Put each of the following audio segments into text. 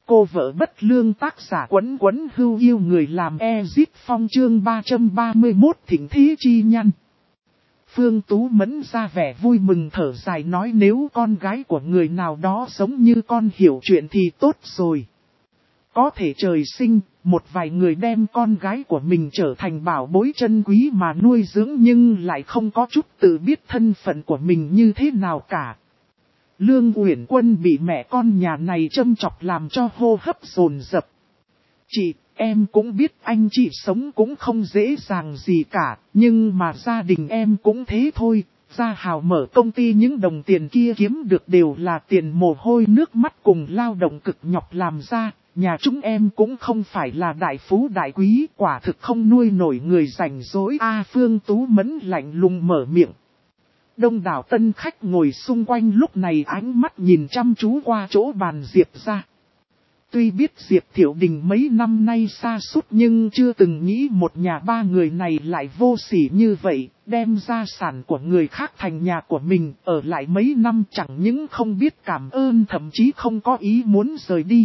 Cô vợ bất lương tác giả Quấn Quấn Hưu yêu người làm Ezip Phong chương 331 thỉnh thí chi nhăn. Phương Tú Mẫn ra vẻ vui mừng thở dài nói nếu con gái của người nào đó giống như con hiểu chuyện thì tốt rồi. Có thể trời sinh, một vài người đem con gái của mình trở thành bảo bối chân quý mà nuôi dưỡng nhưng lại không có chút tự biết thân phận của mình như thế nào cả. Lương Uyển Quân bị mẹ con nhà này châm chọc làm cho hô hấp dồn dập. Chị, em cũng biết anh chị sống cũng không dễ dàng gì cả, nhưng mà gia đình em cũng thế thôi. Gia Hào mở công ty những đồng tiền kia kiếm được đều là tiền mồ hôi nước mắt cùng lao động cực nhọc làm ra. Nhà chúng em cũng không phải là đại phú đại quý, quả thực không nuôi nổi người rảnh rỗi. Phương Tú Mẫn lạnh lùng mở miệng. Đông đảo tân khách ngồi xung quanh lúc này ánh mắt nhìn chăm chú qua chỗ bàn Diệp ra. Tuy biết Diệp Thiệu Đình mấy năm nay xa sút nhưng chưa từng nghĩ một nhà ba người này lại vô sỉ như vậy, đem gia sản của người khác thành nhà của mình, ở lại mấy năm chẳng những không biết cảm ơn thậm chí không có ý muốn rời đi.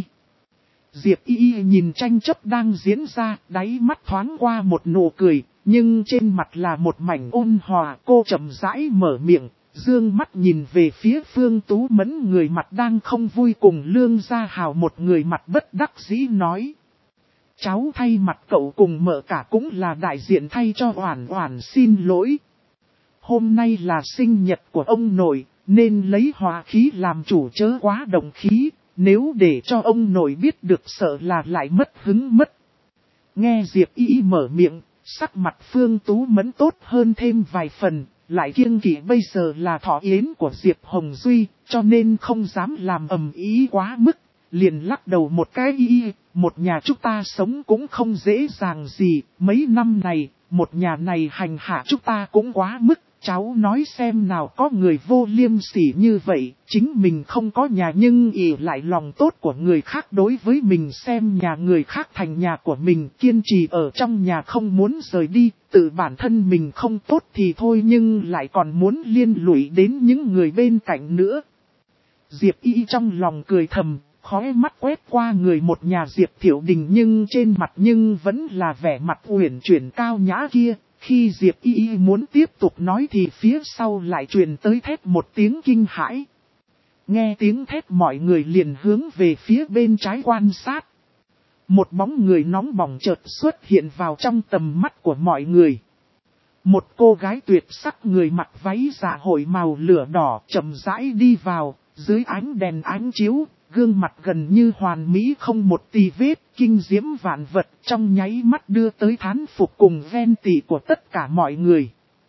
Diệp Y nhìn tranh chấp đang diễn ra, đáy mắt thoáng qua một nụ cười, nhưng trên mặt là một mảnh ôn hòa. Cô chậm rãi mở miệng, dương mắt nhìn về phía Phương Tú Mẫn, người mặt đang không vui cùng Lương Gia Hào một người mặt bất đắc dĩ nói. Cháu thay mặt cậu cùng mợ cả cũng là đại diện thay cho Oản Oản xin lỗi. Hôm nay là sinh nhật của ông nội, nên lấy hòa khí làm chủ chớ quá động khí. Nếu để cho ông nội biết được sợ là lại mất hứng mất. Nghe Diệp Y mở miệng, sắc mặt Phương Tú Mẫn tốt hơn thêm vài phần, lại kiêng kỵ bây giờ là thọ yến của Diệp Hồng Duy, cho nên không dám làm ầm ĩ quá mức, liền lắc đầu một cái một nhà chúng ta sống cũng không dễ dàng gì, mấy năm này, một nhà này hành hạ chúng ta cũng quá mức. Cháu nói xem nào có người vô liêm sỉ như vậy, chính mình không có nhà nhưng ỷ lại lòng tốt của người khác đối với mình xem nhà người khác thành nhà của mình, kiên trì ở trong nhà không muốn rời đi, tự bản thân mình không tốt thì thôi nhưng lại còn muốn liên lụy đến những người bên cạnh nữa. Diệp Y trong lòng cười thầm, khóe mắt quét qua người một nhà Diệp Thiệu Đình nhưng trên mặt nhưng vẫn là vẻ mặt uyển chuyển cao nhã kia. Khi Diệp Y muốn tiếp tục nói thì phía sau lại truyền tới thét một tiếng kinh hãi. Nghe tiếng thét mọi người liền hướng về phía bên trái quan sát. Một bóng người nóng bỏng chợt xuất hiện vào trong tầm mắt của mọi người. Một cô gái tuyệt sắc người mặc váy dạ hội màu lửa đỏ chậm rãi đi vào, dưới ánh đèn ánh chiếu. Gương mặt gần như hoàn mỹ không một tì vết, kinh diễm vạn vật trong nháy mắt đưa tới thán phục cùng ghen tị của tất cả mọi người.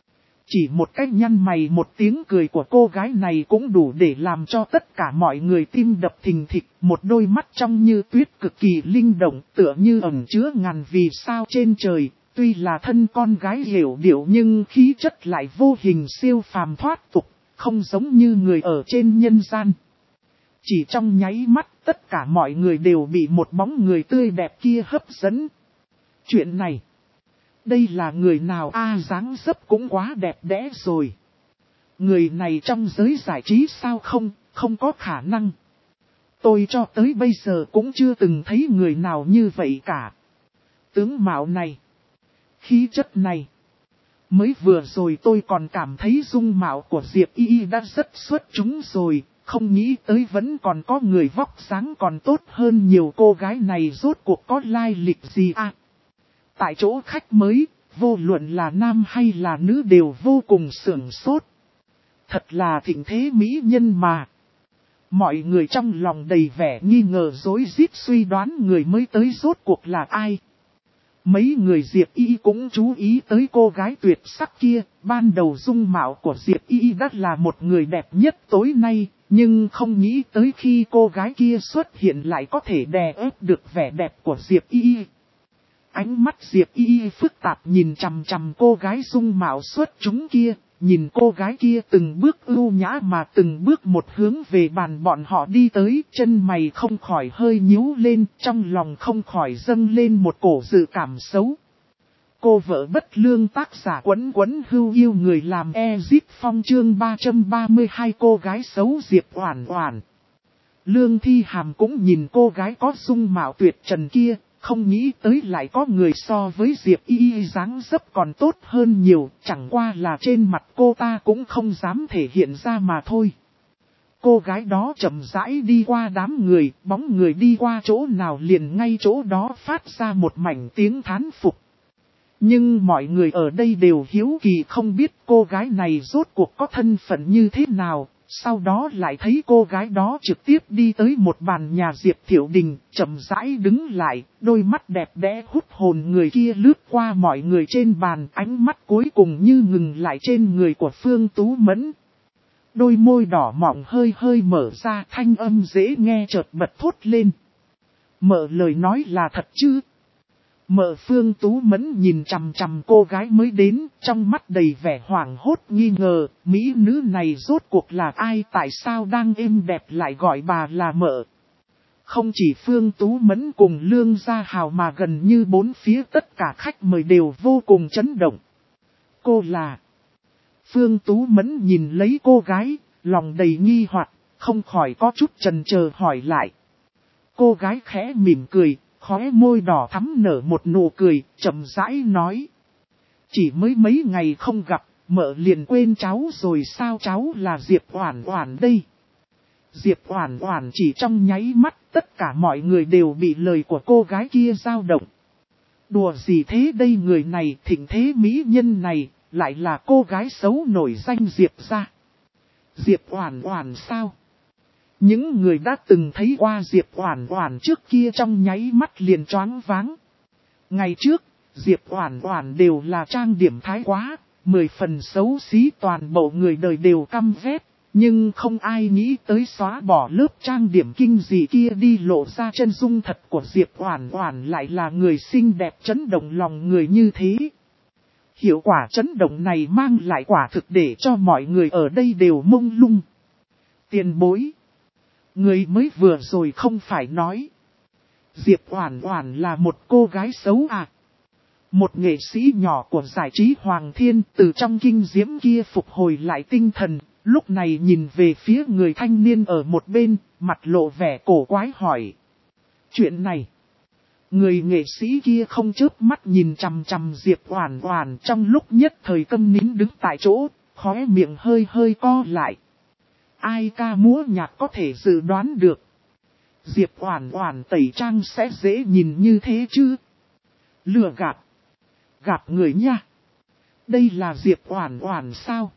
Chỉ một cách nhăn mày một tiếng cười của cô gái này cũng đủ để làm cho tất cả mọi người tim đập thình thịch, một đôi mắt trong như tuyết cực kỳ linh động tựa như ẩn chứa ngàn vì sao trên trời, tuy là thân con gái hiểu điệu nhưng khí chất lại vô hình siêu phàm thoát tục, không giống như người ở trên nhân gian. Chỉ trong nháy mắt, tất cả mọi người đều bị một bóng người tươi đẹp kia hấp dẫn. Chuyện này, đây là người nào dáng dấp cũng quá đẹp đẽ rồi. Người này trong giới giải trí sao không có khả năng. Tôi cho tới bây giờ cũng chưa từng thấy người nào như vậy cả. Tướng mạo này, khí chất này. Mới vừa rồi tôi còn cảm thấy dung mạo của Diệp Y đã rất xuất chúng rồi. Không nghĩ tới vẫn còn có người vóc dáng còn tốt hơn nhiều. Cô gái này rốt cuộc có lai lịch gì Tại chỗ khách mới, vô luận là nam hay là nữ đều vô cùng sửng sốt. Thật là thịnh thế mỹ nhân mà. Mọi người trong lòng đầy vẻ nghi ngờ rối rít suy đoán người mới tới rốt cuộc là ai. Mấy người Diệp Y cũng chú ý tới cô gái tuyệt sắc kia. Ban đầu dung mạo của Diệp Y đã là một người đẹp nhất tối nay. Nhưng không nghĩ tới khi cô gái kia xuất hiện lại có thể đè ép được vẻ đẹp của Diệp Y. Ánh mắt Diệp Y phức tạp nhìn chằm chằm cô gái dung mạo xuất chúng kia. Nhìn cô gái kia từng bước ưu nhã mà từng bước một hướng về bàn bọn họ đi tới. Chân mày không khỏi hơi nhíu lên, trong lòng không khỏi dâng lên một cổ dự cảm xấu. Cô vợ bất lương tác giả Quấn Quấn Hưu yêu người làm Ezip Phong chương 332 cô gái xấu Diệp Oản Oản. Lương Thi Hàm cũng nhìn cô gái có dung mạo tuyệt trần kia, không nghĩ tới lại có người so với Diệp Y dáng dấp còn tốt hơn nhiều, chẳng qua là trên mặt cô ta cũng không dám thể hiện ra mà thôi. Cô gái đó chậm rãi đi qua đám người, bóng người đi qua chỗ nào liền ngay chỗ đó phát ra một mảnh tiếng thán phục. Nhưng mọi người ở đây đều hiếu kỳ không biết cô gái này rốt cuộc có thân phận như thế nào, sau đó lại thấy cô gái đó trực tiếp đi tới một bàn nhà Diệp Thiệu Đình, chậm rãi đứng lại, đôi mắt đẹp đẽ hút hồn người kia lướt qua mọi người trên bàn, ánh mắt cuối cùng như ngừng lại trên người của Phương Tú Mẫn. Đôi môi đỏ mọng hơi hơi mở ra, thanh âm dễ nghe chợt bật thốt lên. Mợ lời nói là thật chứ? Mợ Phương Tú Mẫn nhìn chằm chằm cô gái mới đến, trong mắt đầy vẻ hoảng hốt nghi ngờ, mỹ nữ này rốt cuộc là ai, tại sao đang êm đẹp lại gọi bà là mợ? Không chỉ Phương Tú Mẫn cùng Lương Gia Hào mà gần như bốn phía tất cả khách mời đều vô cùng chấn động. Cô là... Phương Tú Mẫn nhìn lấy cô gái, lòng đầy nghi hoặc, không khỏi có chút chần chờ hỏi lại. Cô gái khẽ mỉm cười, khóe môi đỏ thắm nở một nụ cười, chậm rãi nói. Chỉ mới mấy ngày không gặp, mợ liền quên cháu rồi sao, cháu là Diệp Oản Oản đây. Diệp Oản Oản chỉ trong nháy mắt, tất cả mọi người đều bị lời của cô gái kia dao động. Đùa gì thế đây, người này, thịnh thế mỹ nhân này, lại là cô gái xấu nổi danh Diệp gia. Diệp Oản Oản sao? Những người đã từng thấy qua Diệp Oản Oản trước kia trong nháy mắt liền choáng váng. Ngày trước, Diệp Oản Oản đều là trang điểm thái quá, 10 phần xấu xí, toàn bộ người đời đều căm ghét, nhưng không ai nghĩ tới xóa bỏ lớp trang điểm kinh dị kia đi lộ ra chân dung thật của Diệp Oản Oản lại là người xinh đẹp chấn động lòng người như thế. Hiệu quả chấn động này mang lại quả thực để cho mọi người ở đây đều mông lung. Tiền bối. Người mới vừa rồi không phải nói. Diệp Oản Oản là một cô gái xấu à? Một nghệ sĩ nhỏ của giải trí Hoàng Thiên từ trong kinh diễm kia phục hồi lại tinh thần, lúc này nhìn về phía người thanh niên ở một bên, mặt lộ vẻ cổ quái hỏi. Chuyện này, người nghệ sĩ kia không chớp mắt nhìn chằm chằm Diệp Oản Oản, trong lúc nhất thời câm nín đứng tại chỗ, khóe miệng hơi hơi co lại. Ai ca múa nhạc có thể dự đoán được. Diệp Oản Oản tẩy trang sẽ dễ nhìn như thế chứ? Lừa gạt. Gạt người nha. Đây là Diệp Oản Oản sao?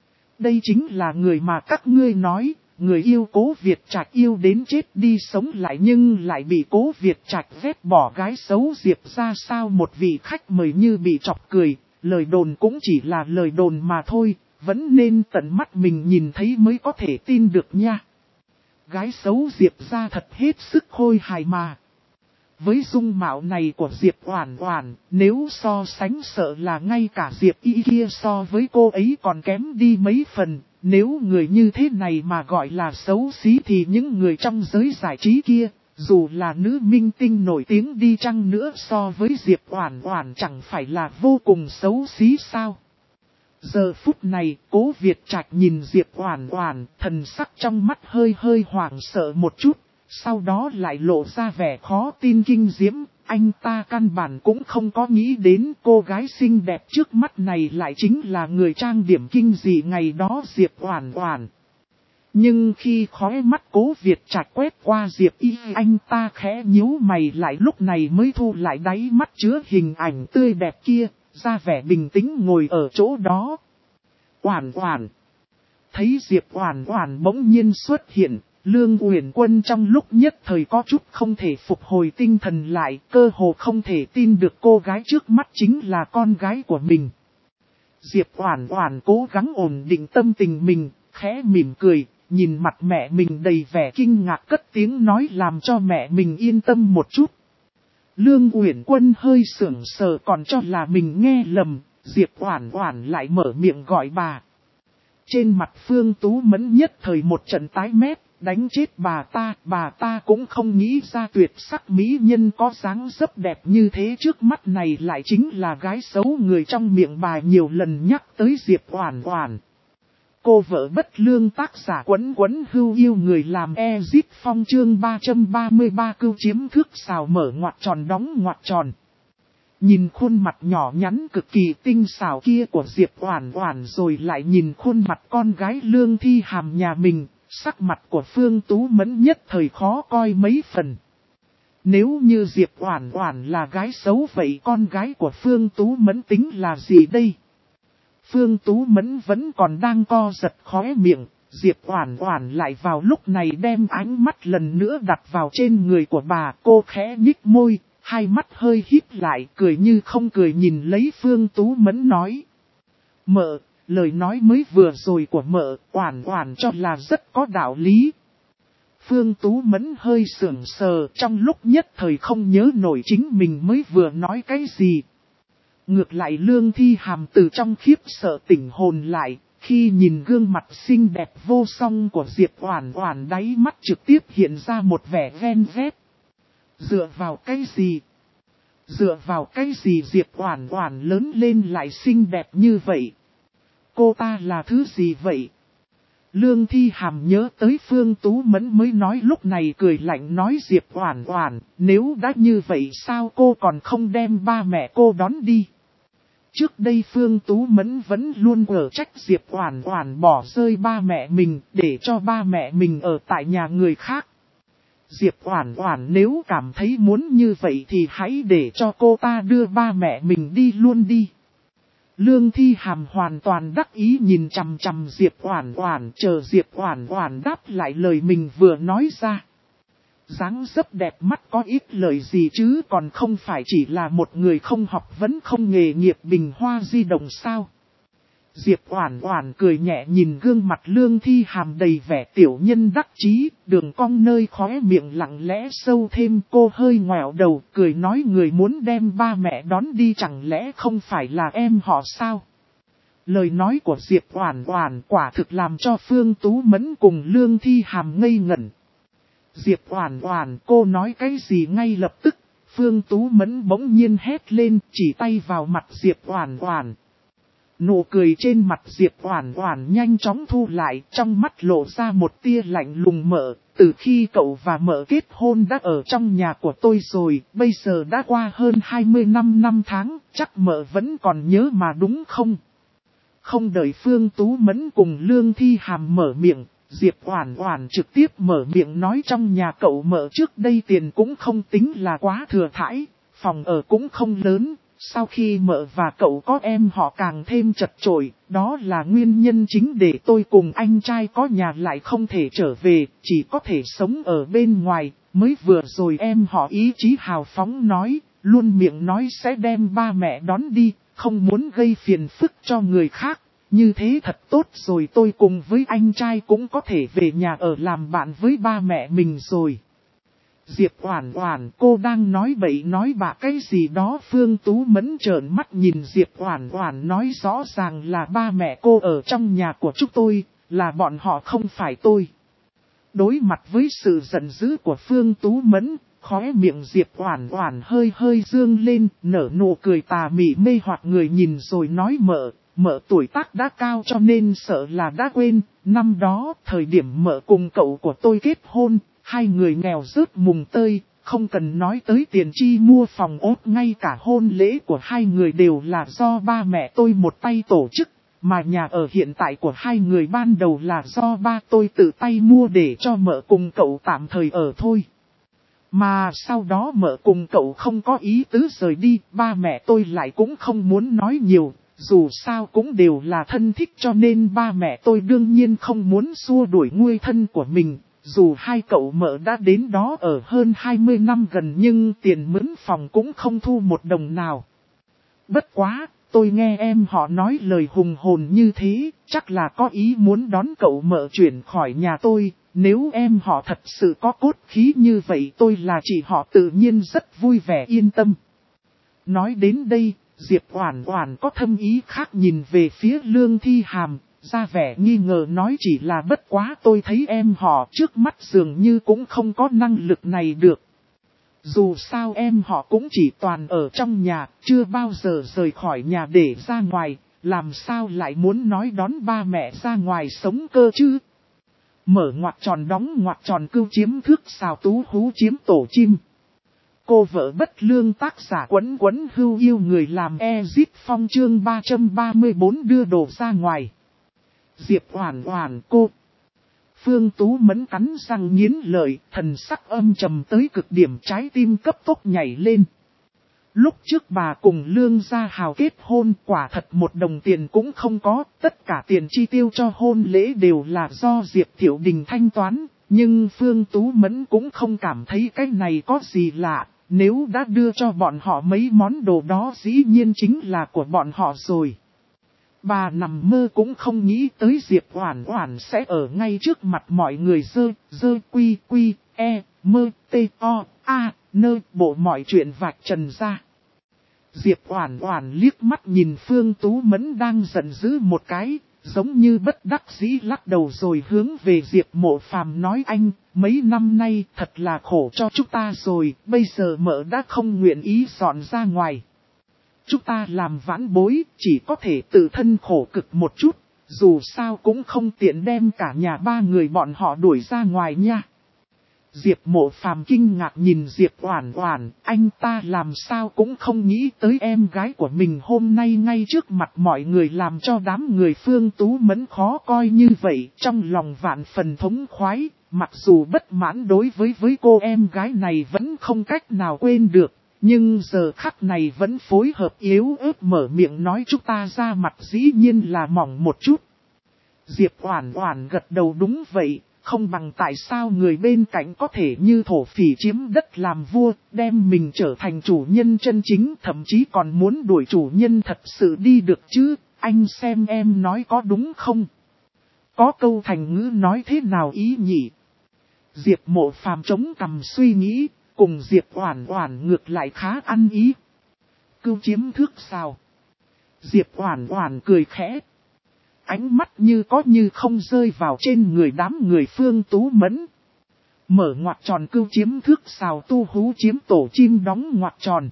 Đây chính là người mà các ngươi nói, người yêu Cố Việt Trạch yêu đến chết đi sống lại nhưng lại bị Cố Việt Trạch vét bỏ gái xấu Diệp ra sao? Một vị khách mời như bị chọc cười, lời đồn cũng chỉ là lời đồn mà thôi, vẫn nên tận mắt mình nhìn thấy mới có thể tin được nha. Gái xấu Diệp ra thật hết sức khôi hài mà. Với dung mạo này của Diệp Oản Oản, nếu so sánh sợ là ngay cả Diệp Y kia so với cô ấy còn kém đi mấy phần. Nếu người như thế này mà gọi là xấu xí thì những người trong giới giải trí kia, dù là nữ minh tinh nổi tiếng đi chăng nữa so với Diệp Oản Oản chẳng phải là vô cùng xấu xí sao? Giờ phút này, Cố Việt Trạch nhìn Diệp Oản Oản, thần sắc trong mắt hơi hơi hoảng sợ một chút, sau đó lại lộ ra vẻ khó tin kinh diễm. Anh ta căn bản cũng không có nghĩ đến cô gái xinh đẹp trước mắt này lại chính là người trang điểm kinh dị ngày đó Diệp Oản Oản. Nhưng khi khóe mắt Cố Việt Trạch quét qua Diệp Y, anh ta khẽ nhíu mày lại, lúc này mới thu lại đáy mắt chứa hình ảnh tươi đẹp kia, ra vẻ bình tĩnh ngồi ở chỗ đó. Oản Oản. Thấy Diệp Oản Oản bỗng nhiên xuất hiện, Lương Uyển Quân trong lúc nhất thời có chút không thể phục hồi tinh thần lại, cơ hồ không thể tin được cô gái trước mắt chính là con gái của mình. Diệp Oản Oản cố gắng ổn định tâm tình mình, khẽ mỉm cười, nhìn mặt mẹ mình đầy vẻ kinh ngạc cất tiếng nói làm cho mẹ mình yên tâm một chút. Lương Uyển Quân hơi sững sờ còn cho là mình nghe lầm, Diệp Oản Oản lại mở miệng gọi bà. Trên mặt Phương Tú Mẫn nhất thời một trận tái mét, đánh chết bà ta cũng không nghĩ ra tuyệt sắc mỹ nhân có dáng dấp đẹp như thế trước mắt này lại chính là gái xấu người trong miệng bà nhiều lần nhắc tới Diệp Oản Oản. cô vợ bất lương tác giả Quấn Quấn Hưu yêu người làm Ezit Phong chương 333 cưu chiếm thước xào mở ngoặc tròn đóng ngoặc tròn. Nhìn khuôn mặt nhỏ nhắn cực kỳ tinh xảo kia của Diệp Oản Oản rồi lại nhìn khuôn mặt con gái Lương Thi Hàm nhà mình, sắc mặt của Phương Tú Mẫn nhất thời khó coi mấy phần. Nếu như Diệp Oản Oản là gái xấu vậy con gái của Phương Tú Mẫn tính là gì đây? Phương Tú Mẫn vẫn còn đang co giật khóe miệng, Diệp Oản Oản lại vào lúc này đem ánh mắt lần nữa đặt vào trên người của bà. Cô khẽ nhích môi, hai mắt hơi híp lại, cười như không cười nhìn lấy Phương Tú Mẫn nói. Mợ, lời nói mới vừa rồi của mợ, Oản Oản cho là rất có đạo lý. Phương Tú Mẫn hơi sững sờ, trong lúc nhất thời không nhớ nổi chính mình mới vừa nói cái gì. Ngược lại Lương Thi Hàm từ trong khiếp sợ tỉnh hồn lại, khi nhìn gương mặt xinh đẹp vô song của Diệp Oản Oản đáy mắt trực tiếp hiện ra một vẻ ghen ghét. Dựa vào cái gì? Dựa vào cái gì Diệp Oản Oản lớn lên lại xinh đẹp như vậy? Cô ta là thứ gì vậy? Lương Thi Hàm nhớ tới Phương Tú Mẫn mới nói lúc này cười lạnh nói Diệp Oản Oản, nếu đã như vậy sao cô còn không đem ba mẹ cô đón đi? Trước đây Phương Tú Mẫn vẫn luôn ở trách Diệp Oản Oản bỏ rơi ba mẹ mình để cho ba mẹ mình ở tại nhà người khác. Diệp Oản Oản nếu cảm thấy muốn như vậy thì hãy để cho cô ta đưa ba mẹ mình đi luôn đi. Lương Thi Hàm hoàn toàn đắc ý nhìn chằm chằm Diệp Oản Oản, chờ Diệp Oản Oản đáp lại lời mình vừa nói ra. Dáng dấp đẹp mắt có ít lời gì chứ còn không phải chỉ là một người không học vấn không nghề nghiệp bình hoa di động sao. Diệp Oản Oản cười nhẹ nhìn gương mặt Lương Thi Hàm đầy vẻ tiểu nhân đắc chí, đường cong nơi khóe miệng lặng lẽ sâu thêm. Cô hơi ngoẹo đầu cười nói người muốn đem ba mẹ đón đi chẳng lẽ không phải là em họ sao? Lời nói của Diệp Oản Oản quả thực làm cho Phương Tú Mẫn cùng Lương Thi Hàm ngây ngẩn. Diệp Oản Oản cô nói cái gì ngay lập tức, Phương Tú Mẫn bỗng nhiên hét lên chỉ tay vào mặt Diệp Oản Oản. Nụ cười trên mặt Diệp Oản Oản nhanh chóng thu lại, trong mắt lộ ra một tia lạnh lùng mợ, từ khi cậu và mợ kết hôn đã ở trong nhà của tôi rồi, bây giờ đã qua hơn 25 năm tháng, chắc mợ vẫn còn nhớ mà đúng không? Không đợi Phương Tú Mẫn cùng Lương Thi Hàm mở miệng, Diệp Oản Oản trực tiếp mở miệng nói trong nhà cậu mợ trước đây tiền cũng không tính là quá thừa thãi, phòng ở cũng không lớn. Sau khi mợ và cậu có em họ càng thêm chật chội, đó là nguyên nhân chính để tôi cùng anh trai có nhà lại không thể trở về, chỉ có thể sống ở bên ngoài. Mới vừa rồi em họ ý chí hào phóng nói, luôn miệng nói sẽ đem ba mẹ đón đi, không muốn gây phiền phức cho người khác. Như thế thật tốt rồi tôi cùng với anh trai cũng có thể về nhà ở làm bạn với ba mẹ mình rồi. Diệp Oản Oản cô đang nói bậy nói bạ cái gì đó. Phương Tú Mẫn trợn mắt nhìn Diệp Oản Oản nói rõ ràng là ba mẹ cô ở trong nhà của chúng tôi, là bọn họ không phải tôi. Đối mặt với sự giận dữ của Phương Tú Mẫn, khóe miệng Diệp Oản Oản hơi hơi dương lên, nở nụ cười tà mị mê hoặc người nhìn rồi nói mợ tuổi tác đã cao cho nên sợ là đã quên, năm đó thời điểm mợ cùng cậu của tôi kết hôn. Hai người nghèo rớt mùng tơi, không cần nói tới tiền chi mua phòng ốt, ngay cả hôn lễ của hai người đều là do ba mẹ tôi một tay tổ chức, mà nhà ở hiện tại của hai người ban đầu là do ba tôi tự tay mua để cho mợ cùng cậu tạm thời ở thôi. Mà sau đó mợ cùng cậu không có ý tứ rời đi, ba mẹ tôi lại cũng không muốn nói nhiều, dù sao cũng đều là thân thích cho nên ba mẹ tôi đương nhiên không muốn xua đuổi người thân của mình. Dù hai cậu mợ đã đến đó ở hơn 20 năm gần nhưng tiền mướn phòng cũng không thu một đồng nào. Bất quá, tôi nghe em họ nói lời hùng hồn như thế, chắc là có ý muốn đón cậu mợ chuyển khỏi nhà tôi. Nếu em họ thật sự có cốt khí như vậy tôi là chị họ tự nhiên rất vui vẻ yên tâm. Nói đến đây, Diệp Oản Oản có thâm ý khác nhìn về phía Lương Thi Hàm. Ra vẻ nghi ngờ nói chỉ là bất quá tôi thấy em họ trước mắt dường như cũng không có năng lực này được. Dù sao em họ cũng chỉ toàn ở trong nhà, chưa bao giờ rời khỏi nhà để ra ngoài, làm sao lại muốn nói đón ba mẹ ra ngoài sống cơ chứ? Mở ngoặc tròn đóng ngoặc tròn cưu chiếm thước xào tú hú chiếm tổ chim. Cô vợ bất lương tác giả quấn quấn hưu yêu người làm Ezit Phong chương 334 đưa đồ ra ngoài. Diệp Oản Oản cô. Phương Tú Mẫn cắn răng nghiến lợi, thần sắc âm trầm tới cực điểm, trái tim cấp tốc nhảy lên. Lúc trước bà cùng Lương Gia Hào kết hôn, quả thật một đồng tiền cũng không có, tất cả tiền chi tiêu cho hôn lễ đều là do Diệp Thiệu Đình thanh toán, nhưng Phương Tú Mẫn cũng không cảm thấy cái này có gì lạ, nếu đã đưa cho bọn họ mấy món đồ đó dĩ nhiên chính là của bọn họ rồi. Bà nằm mơ cũng không nghĩ tới Diệp Oản Oản sẽ ở ngay trước mặt mọi người dơ quy quy, mơ, nơ bộ mọi chuyện vạch trần ra. Diệp Oản Oản liếc mắt nhìn Phương Tú Mẫn đang giận dữ một cái, giống như bất đắc dĩ lắc đầu rồi hướng về Diệp Mộ Phàm nói anh, mấy năm nay thật là khổ cho chúng ta rồi, bây giờ mợ đã không nguyện ý dọn ra ngoài. Chúng ta làm vãn bối, chỉ có thể tự thân khổ cực một chút, dù sao cũng không tiện đem cả nhà ba người bọn họ đuổi ra ngoài nha. Diệp Mộ Phàm kinh ngạc nhìn Diệp Oản Oản, anh ta làm sao cũng không nghĩ tới em gái của mình hôm nay ngay trước mặt mọi người làm cho đám người Phương Tú Mẫn khó coi như vậy, trong lòng vạn phần thống khoái, mặc dù bất mãn đối với cô em gái này vẫn không cách nào quên được. Nhưng giờ khắc này vẫn phối hợp yếu ớt mở miệng nói chúng ta ra mặt dĩ nhiên là mỏng một chút. Diệp Oản Oản gật đầu đúng vậy, không bằng tại sao người bên cạnh có thể như thổ phỉ chiếm đất làm vua, đem mình trở thành chủ nhân chân chính, thậm chí còn muốn đuổi chủ nhân thật sự đi được chứ, anh xem em nói có đúng không? Có câu thành ngữ nói thế nào ý nhỉ? Diệp Mộ Phàm chống cằm suy nghĩ. Cùng Diệp Oản Oản ngược lại khá ăn ý. Cưu chiếm thước sao? Diệp Oản Oản cười khẽ. Ánh mắt như có như không rơi vào trên người đám người Phương Tú Mẫn. Mở ngoặc tròn cưu chiếm thước xào tu hú chiếm tổ chim đóng ngoặc tròn.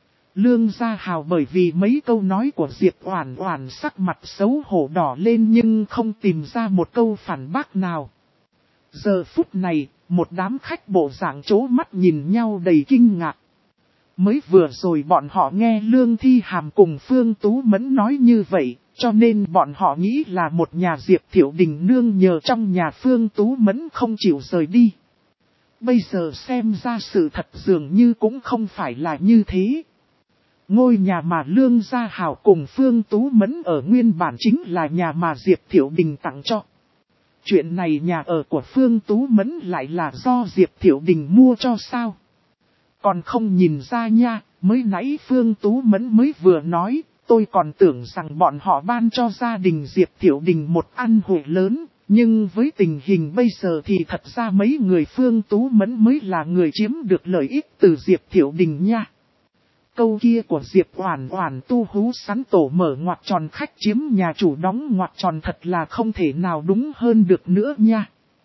Lương Gia Hào bởi vì mấy câu nói của Diệp Oản Oản sắc mặt xấu hổ đỏ lên nhưng không tìm ra một câu phản bác nào. Giờ phút này, một đám khách bộ dạng chố mắt nhìn nhau đầy kinh ngạc. Mới vừa rồi bọn họ nghe Lương Thi Hàm cùng Phương Tú Mẫn nói như vậy, cho nên bọn họ nghĩ là một nhà Diệp Thiệu Đình nương nhờ trong nhà Phương Tú Mẫn không chịu rời đi. Bây giờ xem ra sự thật dường như cũng không phải là như thế. Ngôi nhà mà Lương Gia Hào cùng Phương Tú Mẫn ở nguyên bản chính là nhà mà Diệp Thiệu Đình tặng cho. Chuyện này nhà ở của Phương Tú Mẫn lại là do Diệp Thiệu Đình mua cho sao? Còn không nhìn ra nha, mới nãy Phương Tú Mẫn mới vừa nói, tôi còn tưởng rằng bọn họ ban cho gia đình Diệp Thiệu Đình một ăn hội lớn, nhưng với tình hình bây giờ thì thật ra mấy người Phương Tú Mẫn mới là người chiếm được lợi ích từ Diệp Thiệu Đình nha. Câu kia của Diệp Oản Oản tu hú sắn tổ mở ngoặc tròn khách chiếm nhà chủ đóng ngoặc tròn thật là không thể nào đúng hơn được nữa nha.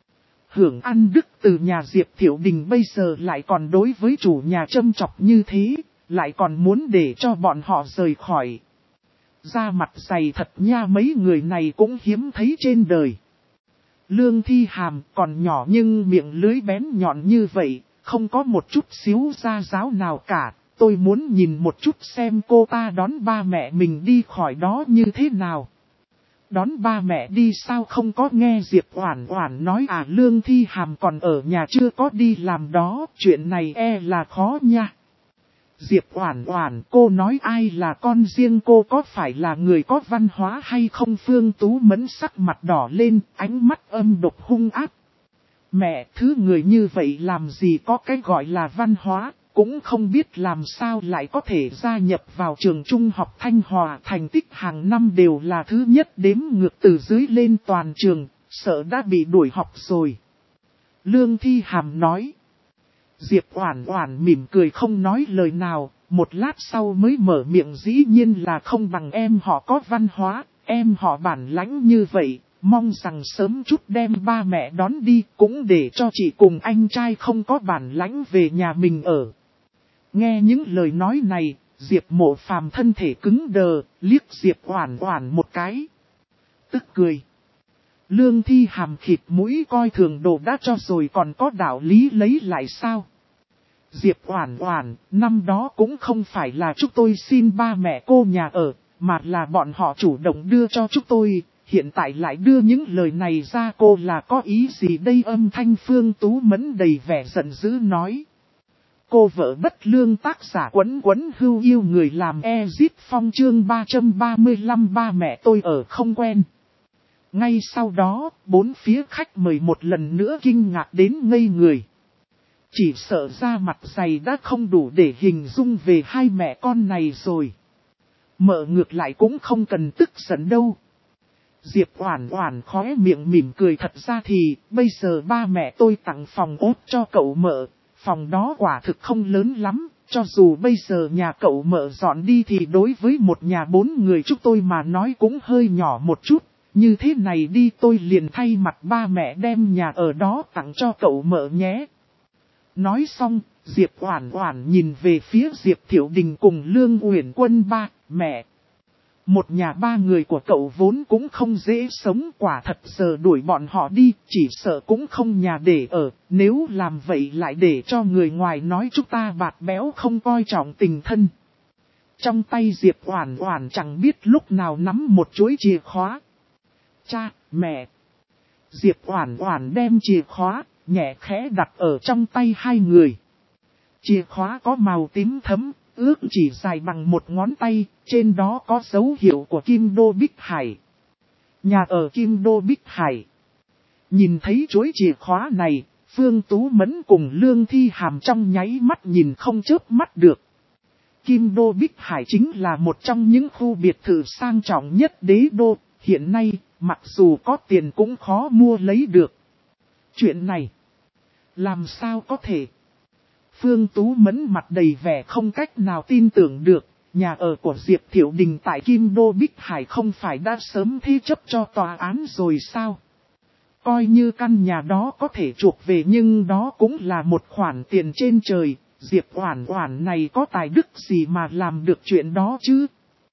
Hưởng ăn đức từ nhà Diệp Thiệu Đình bây giờ lại còn đối với chủ nhà châm chọc như thế, lại còn muốn để cho bọn họ rời khỏi. Da mặt dày thật nha, mấy người này cũng hiếm thấy trên đời. Lương Thi Hàm còn nhỏ nhưng miệng lưới bén nhọn như vậy, không có một chút xíu da giáo nào cả. Tôi muốn nhìn một chút xem cô ta đón ba mẹ mình đi khỏi đó như thế nào. Đón ba mẹ đi sao không có nghe Diệp Oản Oản nói à? Lương Thi Hàm còn ở nhà chưa có đi làm đó, chuyện này là khó nha. Diệp Oản Oản cô nói ai là con riêng cô, có phải là người có văn hóa hay không? Phương Tú Mẫn sắc mặt đỏ lên, ánh mắt âm độc hung ác. Mẹ, thứ người như vậy làm gì có cái gọi là văn hóa, cũng không biết làm sao lại có thể gia nhập vào trường trung học Thanh Hòa, thành tích hàng năm đều là thứ nhất đếm ngược từ dưới lên toàn trường, sợ đã bị đuổi học rồi. Lương Thi Hàm nói. Diệp Oản Oản mỉm cười không nói lời nào, một lát sau mới mở miệng, dĩ nhiên là không bằng em họ có văn hóa, em họ bản lãnh như vậy, mong rằng sớm chút đem ba mẹ đón đi, cũng để cho chị cùng anh trai không có bản lãnh về nhà mình ở. Nghe những lời nói này, Diệp Mộ Phàm thân thể cứng đờ, liếc Diệp Oản Oản một cái. Tức cười. Lương Thi Hàm khịt mũi coi thường đồ đã cho rồi còn có đạo lý lấy lại sao? Diệp Oản Oản, năm đó cũng không phải là chúng tôi xin ba mẹ cô nhà ở, mà là bọn họ chủ động đưa cho chúng tôi, hiện tại lại đưa những lời này ra, cô là có ý gì đây? Âm thanh Phương Tú Mẫn đầy vẻ giận dữ nói. Cô vợ bất lương, tác giả Quấn Quấn Hưu yêu người làm Ezit Phong chương 335 ba mẹ tôi ở không quen. Ngay sau đó, bốn phía khách mời một lần nữa kinh ngạc đến ngây người. Chỉ sợ da mặt dày đã không đủ để hình dung về hai mẹ con này rồi. Mợ ngược lại cũng không cần tức giận đâu. Diệp Oản Oản khóe miệng mỉm cười, thật ra thì bây giờ ba mẹ tôi tặng phòng ốt cho cậu mợ. Phòng đó quả thực không lớn lắm, cho dù bây giờ nhà cậu mợ dọn đi thì đối với một nhà 4 người chúng tôi mà nói cũng hơi nhỏ một chút. Như thế này đi, tôi liền thay mặt ba mẹ đem nhà ở đó tặng cho cậu mợ nhé. Nói xong, Diệp Oản Oản nhìn về phía Diệp Thiệu Đình cùng Lương Uyển Quân. Ba mẹ, một nhà 3 người của cậu vốn cũng không dễ sống, quả thật giờ đuổi bọn họ đi, chỉ sợ cũng không nhà để ở, nếu làm vậy lại để cho người ngoài nói chúng ta bạt béo không coi trọng tình thân. Trong tay Diệp Oản Oản chẳng biết lúc nào nắm một chuỗi chìa khóa. Cha, mẹ. Diệp Oản Oản đem chìa khóa nhẹ khẽ đặt ở trong tay hai người. Chìa khóa có màu tím thẫm, ước chỉ dài bằng một ngón tay, trên đó có dấu hiệu của Kim Đô Bích Hải. Nhà ở Kim Đô Bích Hải. Nhìn thấy chuỗi chìa khóa này, Phương Tú Mẫn cùng Lương Thi Hàm trong nháy mắt nhìn không chớp mắt được. Kim Đô Bích Hải chính là một trong những khu biệt thự sang trọng nhất đế đô, hiện nay, mặc dù có tiền cũng khó mua lấy được. Chuyện này, làm sao có thể? Phương Tú Mẫn mặt đầy vẻ không cách nào tin tưởng được, nhà ở của Diệp Thiệu Đình tại Kim Đô Bích Hải không phải đã sớm thế chấp cho tòa án rồi sao? Coi như căn nhà đó có thể chuộc về nhưng đó cũng là một khoản tiền trên trời, Diệp Oản Oản này có tài đức gì mà làm được chuyện đó chứ?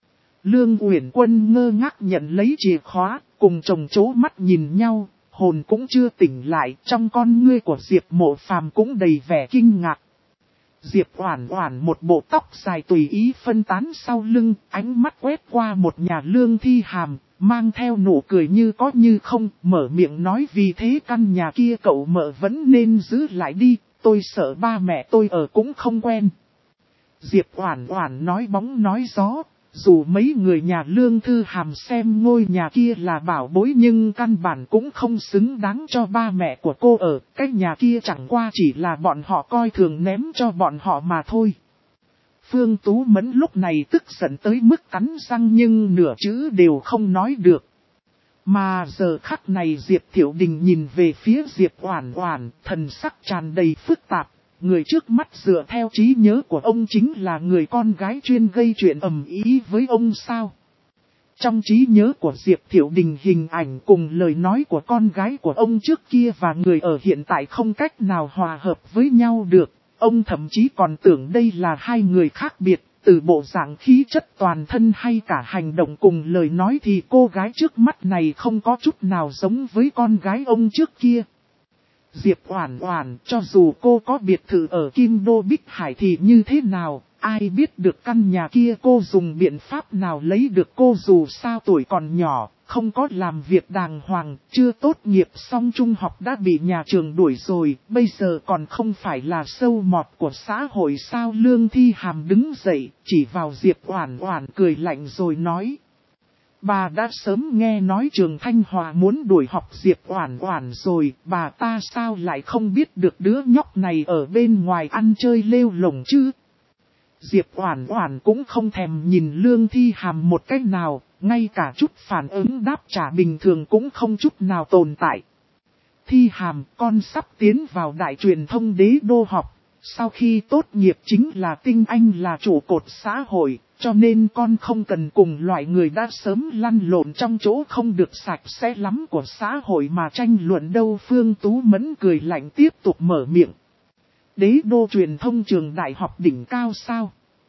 Lương Uyển Quân ngơ ngác nhận lấy chìa khóa, cùng chồng chố mắt nhìn nhau, hồn cũng chưa tỉnh lại, trong con ngươi của Diệp Mộ Phàm cũng đầy vẻ kinh ngạc. Diệp Oản Oản một bộ tóc dài tùy ý phân tán sau lưng, ánh mắt quét qua một nhà Lương Thi Hàm, mang theo nụ cười như có như không, mở miệng nói vì thế căn nhà kia cậu mợ vẫn nên giữ lại đi, tôi sợ ba mẹ tôi ở cũng không quen. Diệp Oản Oản nói bóng nói gió. Dù mấy người nhà Lương Thư Hàm xem ngôi nhà kia là bảo bối nhưng căn bản cũng không xứng đáng cho ba mẹ của cô ở. Cái nhà kia chẳng qua chỉ là bọn họ coi thường ném cho bọn họ mà thôi. Phương Tú Mẫn lúc này tức giận tới mức cắn răng nhưng nửa chữ đều không nói được. Mà giờ khắc này Diệp Thiệu Đình nhìn về phía Diệp Oản Oản, thần sắc tràn đầy phức tạp. Người trước mắt dựa theo trí nhớ của ông chính là người con gái chuyên gây chuyện ầm ĩ với ông sao. Trong trí nhớ của Diệp Thiệu Đình hình ảnh cùng lời nói của con gái của ông trước kia và người ở hiện tại không cách nào hòa hợp với nhau được. Ông thậm chí còn tưởng đây là hai người khác biệt, từ bộ dạng khí chất toàn thân hay cả hành động cùng lời nói thì cô gái trước mắt này không có chút nào giống với con gái ông trước kia. Diệp Oản Oản, cho dù cô có biệt thự ở Kim Đô Bích Hải thì như thế nào, ai biết được căn nhà kia cô dùng biện pháp nào lấy được, cô dù sao tuổi còn nhỏ, không có làm việc đàng hoàng, chưa tốt nghiệp xong trung học đã bị nhà trường đuổi rồi, bây giờ còn không phải là sâu mọt của xã hội sao? Lương Thi Hàm đứng dậy, chỉ vào Diệp Oản Oản cười lạnh rồi nói. Bà đã sớm nghe nói trường Thanh Hòa muốn đuổi học Diệp Oản Oản rồi, bà ta sao lại không biết được đứa nhóc này ở bên ngoài ăn chơi lêu lổng chứ? Diệp Oản Oản cũng không thèm nhìn Lương Thi Hàm một cách nào, ngay cả chút phản ứng đáp trả bình thường cũng không chút nào tồn tại. Thi Hàm, con sắp tiến vào đại truyền thông đế đô học, sau khi tốt nghiệp chính là tinh anh là trụ cột xã hội. Cho nên con không cần cùng loại người đã sớm lăn lộn trong chỗ không được sạch sẽ lắm của xã hội mà tranh luận đâu. Phương Tú Mẫn cười lạnh tiếp tục mở miệng. Đế đô truyền thông trường đại học đỉnh cao sao?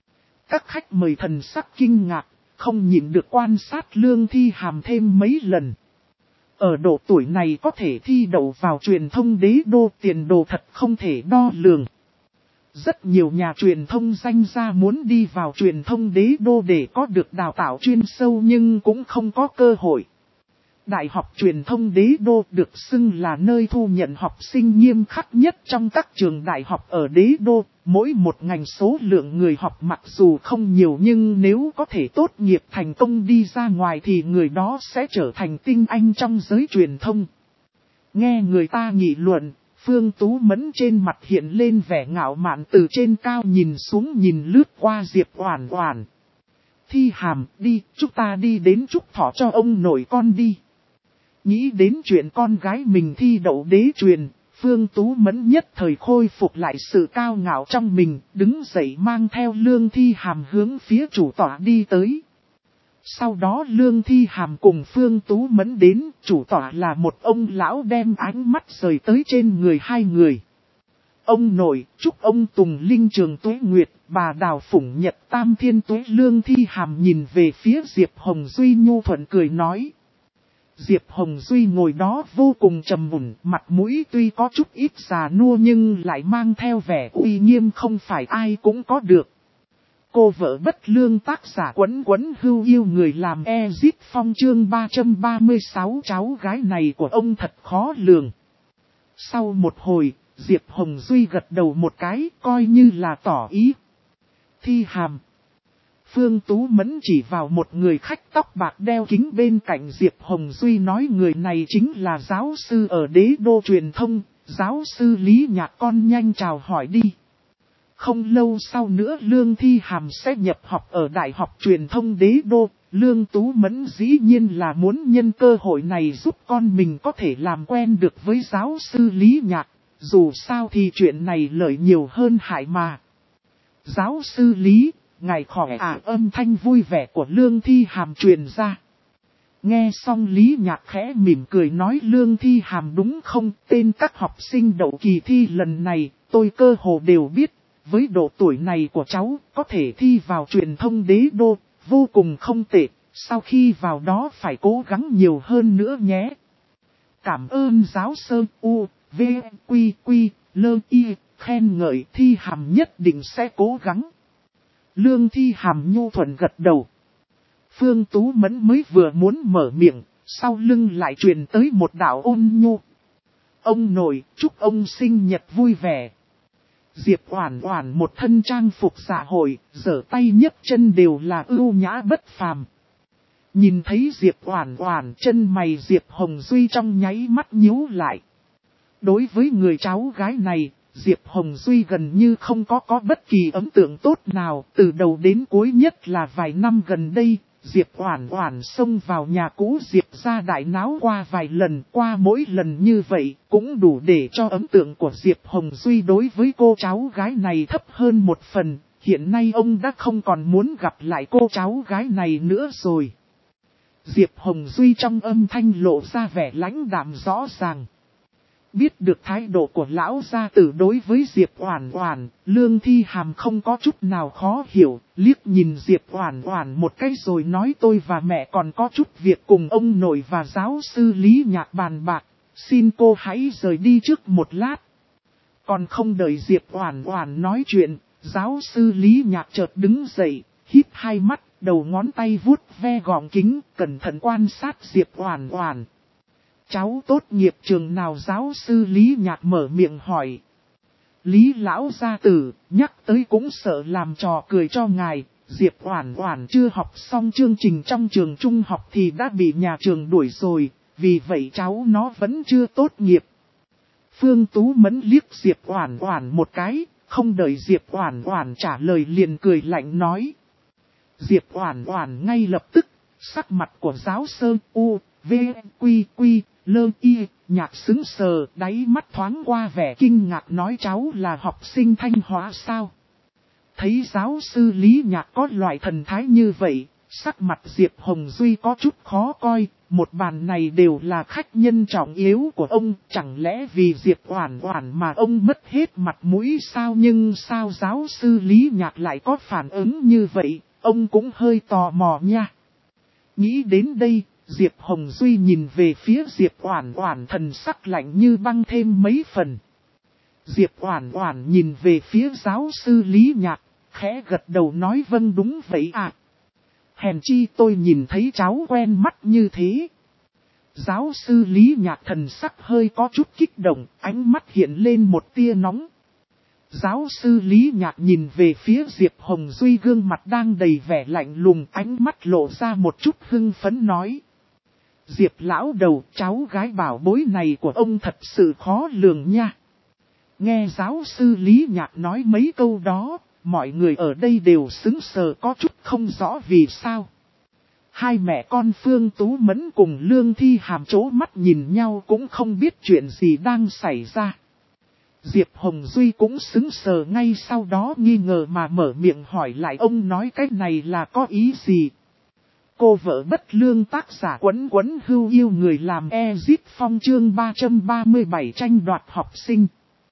Các khách mời thần sắc kinh ngạc, không nhịn được quan sát Lương Thi Hàm thêm mấy lần. Ở độ tuổi này có thể thi đậu vào truyền thông đế đô, tiền đồ thật không thể đo lường. Rất nhiều nhà truyền thông danh gia muốn đi vào truyền thông đế đô để có được đào tạo chuyên sâu nhưng cũng không có cơ hội. Đại học truyền thông đế đô được xưng là nơi thu nhận học sinh nghiêm khắc nhất trong các trường đại học ở đế đô. Mỗi một ngành số lượng người học mặc dù không nhiều nhưng nếu có thể tốt nghiệp thành công đi ra ngoài thì người đó sẽ trở thành tinh anh trong giới truyền thông. Nghe người ta nghị luận, Phương Tú Mẫn trên mặt hiện lên vẻ ngạo mạn, từ trên cao nhìn xuống nhìn lướt qua Diệp Oản Oản. Thi Hàm, đi, chúng ta đi đến chúc thọ cho ông nội con đi. Nghĩ đến chuyện con gái mình thi đậu đế truyền, Phương Tú Mẫn nhất thời khôi phục lại sự cao ngạo trong mình, đứng dậy mang theo Lương Thi Hàm hướng phía chủ tọa đi tới. Sau đó Lương Thi Hàm cùng Phương Tú Mẫn đến, chủ tọa là một ông lão đem ánh mắt rời tới trên người hai người. Ông nội, chúc ông Tùng Linh Trường Tuế Nguyệt, bà Đào Phủng Nhật Tam Thiên Tuế. Lương Thi Hàm nhìn về phía Diệp Hồng Duy nhu thuận cười nói. Diệp Hồng Duy ngồi đó vô cùng trầm mùn, mặt mũi tuy có chút ít già nua nhưng lại mang theo vẻ uy nghiêm không phải ai cũng có được. Cô vợ bất lương tác giả Quấn Quấn Hưu yêu người làm Ezit Phong chương 336. Cháu gái này của ông thật khó lường. Sau một hồi, Diệp Hồng Duy gật đầu một cái coi như là tỏ ý. Thi Hàm. Phương Tú Mẫn chỉ vào một người khách tóc bạc đeo kính bên cạnh Diệp Hồng Duy nói người này chính là giáo sư ở đế đô truyền thông, giáo sư Lý Nhạc, con nhanh chào hỏi đi. Không lâu sau nữa Lương Thi Hàm sẽ nhập học ở Đại học Truyền thông đế đô, Lương Tú Mẫn dĩ nhiên là muốn nhân cơ hội này giúp con mình có thể làm quen được với giáo sư Lý Nhạc, dù sao thì chuyện này lợi nhiều hơn hại mà. Giáo sư Lý, ngài khỏe à? Âm thanh vui vẻ của Lương Thi Hàm truyền ra. Nghe xong Lý Nhạc khẽ mỉm cười nói Lương Thi Hàm đúng không, tên các học sinh đậu kỳ thi lần này, tôi cơ hồ đều biết. Với độ tuổi này của cháu, có thể thi vào truyền thông đế đô, vô cùng không tệ, sau khi vào đó phải cố gắng nhiều hơn nữa nhé. Cảm ơn giáo sư U, V, Quy, Quy, Lơ Y, khen ngợi. Thi Hàm nhất định sẽ cố gắng. Lương Thi Hàm nhu thuận gật đầu. Phương Tú Mẫn mới vừa muốn mở miệng, sau lưng lại truyền tới một đạo ôn nhu. Ông nội, chúc ông sinh nhật vui vẻ. Diệp Oản Oản một thân trang phục dạ hội, giở tay nhấc chân đều là ưu nhã bất phàm. Nhìn thấy Diệp Oản Oản, chân mày Diệp Hồng Duy trong nháy mắt nhíu lại. Đối với người cháu gái này, Diệp Hồng Duy gần như không có bất kỳ ấn tượng tốt nào, từ đầu đến cuối nhất là vài năm gần đây. Diệp Oản Oản xông vào nhà cũ Diệp gia đại náo qua vài lần, qua mỗi lần như vậy cũng đủ để cho ấn tượng của Diệp Hồng Duy đối với cô cháu gái này thấp hơn một phần. Hiện nay ông đã không còn muốn gặp lại cô cháu gái này nữa rồi. Diệp Hồng Duy trong âm thanh lộ ra vẻ lãnh đạm rõ ràng. Biết được thái độ của lão gia tử đối với Diệp Oản Oản, Lương Thi Hàm không có chút nào khó hiểu, liếc nhìn Diệp Oản Oản một cái rồi nói tôi và mẹ còn có chút việc cùng ông nội và giáo sư Lý Nhạc bàn bạc, xin cô hãy rời đi trước một lát. Còn không đợi Diệp Oản Oản nói chuyện, giáo sư Lý Nhạc chợt đứng dậy, híp hai mắt, đầu ngón tay vuốt ve gọng kính, cẩn thận quan sát Diệp Oản Oản. Cháu tốt nghiệp trường nào? Giáo sư Lý Nhạc mở miệng hỏi. Lý lão gia tử, nhắc tới cũng sợ làm trò cười cho ngài. Diệp Oản Oản chưa học xong chương trình trong trường trung học thì đã bị nhà trường đuổi rồi, vì vậy cháu nó vẫn chưa tốt nghiệp. Phương Tú Mẫn liếc Diệp Oản Oản một cái, không đợi Diệp Oản Oản trả lời liền cười lạnh nói. Diệp Oản Oản ngay lập tức, sắc mặt của giáo sư U, V, Quy, Quy, Lơ Y, Nhạc sững sờ, đáy mắt thoáng qua vẻ kinh ngạc nói cháu là học sinh Thanh Hóa sao? Thấy giáo sư Lý Nhạc có loại thần thái như vậy, sắc mặt Diệp Hồng Duy có chút khó coi, một bàn này đều là khách nhân trọng yếu của ông, chẳng lẽ vì Diệp Oản Oản mà ông mất hết mặt mũi sao? Nhưng sao giáo sư Lý Nhạc lại có phản ứng như vậy, ông cũng hơi tò mò nha. Nghĩ đến đây, Diệp Hồng Duy nhìn về phía Diệp Oản Oản, thần sắc lạnh như băng thêm mấy phần. Diệp Oản Oản nhìn về phía giáo sư Lý Nhạc, khẽ gật đầu nói vâng đúng vậy ạ. Hèn chi tôi nhìn thấy cháu quen mắt như thế. Giáo sư Lý Nhạc thần sắc hơi có chút kích động, ánh mắt hiện lên một tia nóng. Giáo sư Lý Nhạc nhìn về phía Diệp Hồng Duy, gương mặt đang đầy vẻ lạnh lùng, ánh mắt lộ ra một chút hưng phấn nói. Diệp lão đầu, cháu gái bảo bối này của ông thật sự khó lường nha. Nghe giáo sư Lý Nhạc nói mấy câu đó, mọi người ở đây đều sững sờ có chút không rõ vì sao. Hai mẹ con Phương Tú Mẫn cùng Lương Thi Hàm chố mắt nhìn nhau cũng không biết chuyện gì đang xảy ra. Diệp Hồng Duy cũng sững sờ, ngay sau đó nghi ngờ mà mở miệng hỏi lại ông nói cái này là có ý gì. Cô vợ bất lương tác giả Quấn Quấn Hưu yêu người làm Ezit Phong chương 337 tranh đoạt học sinh.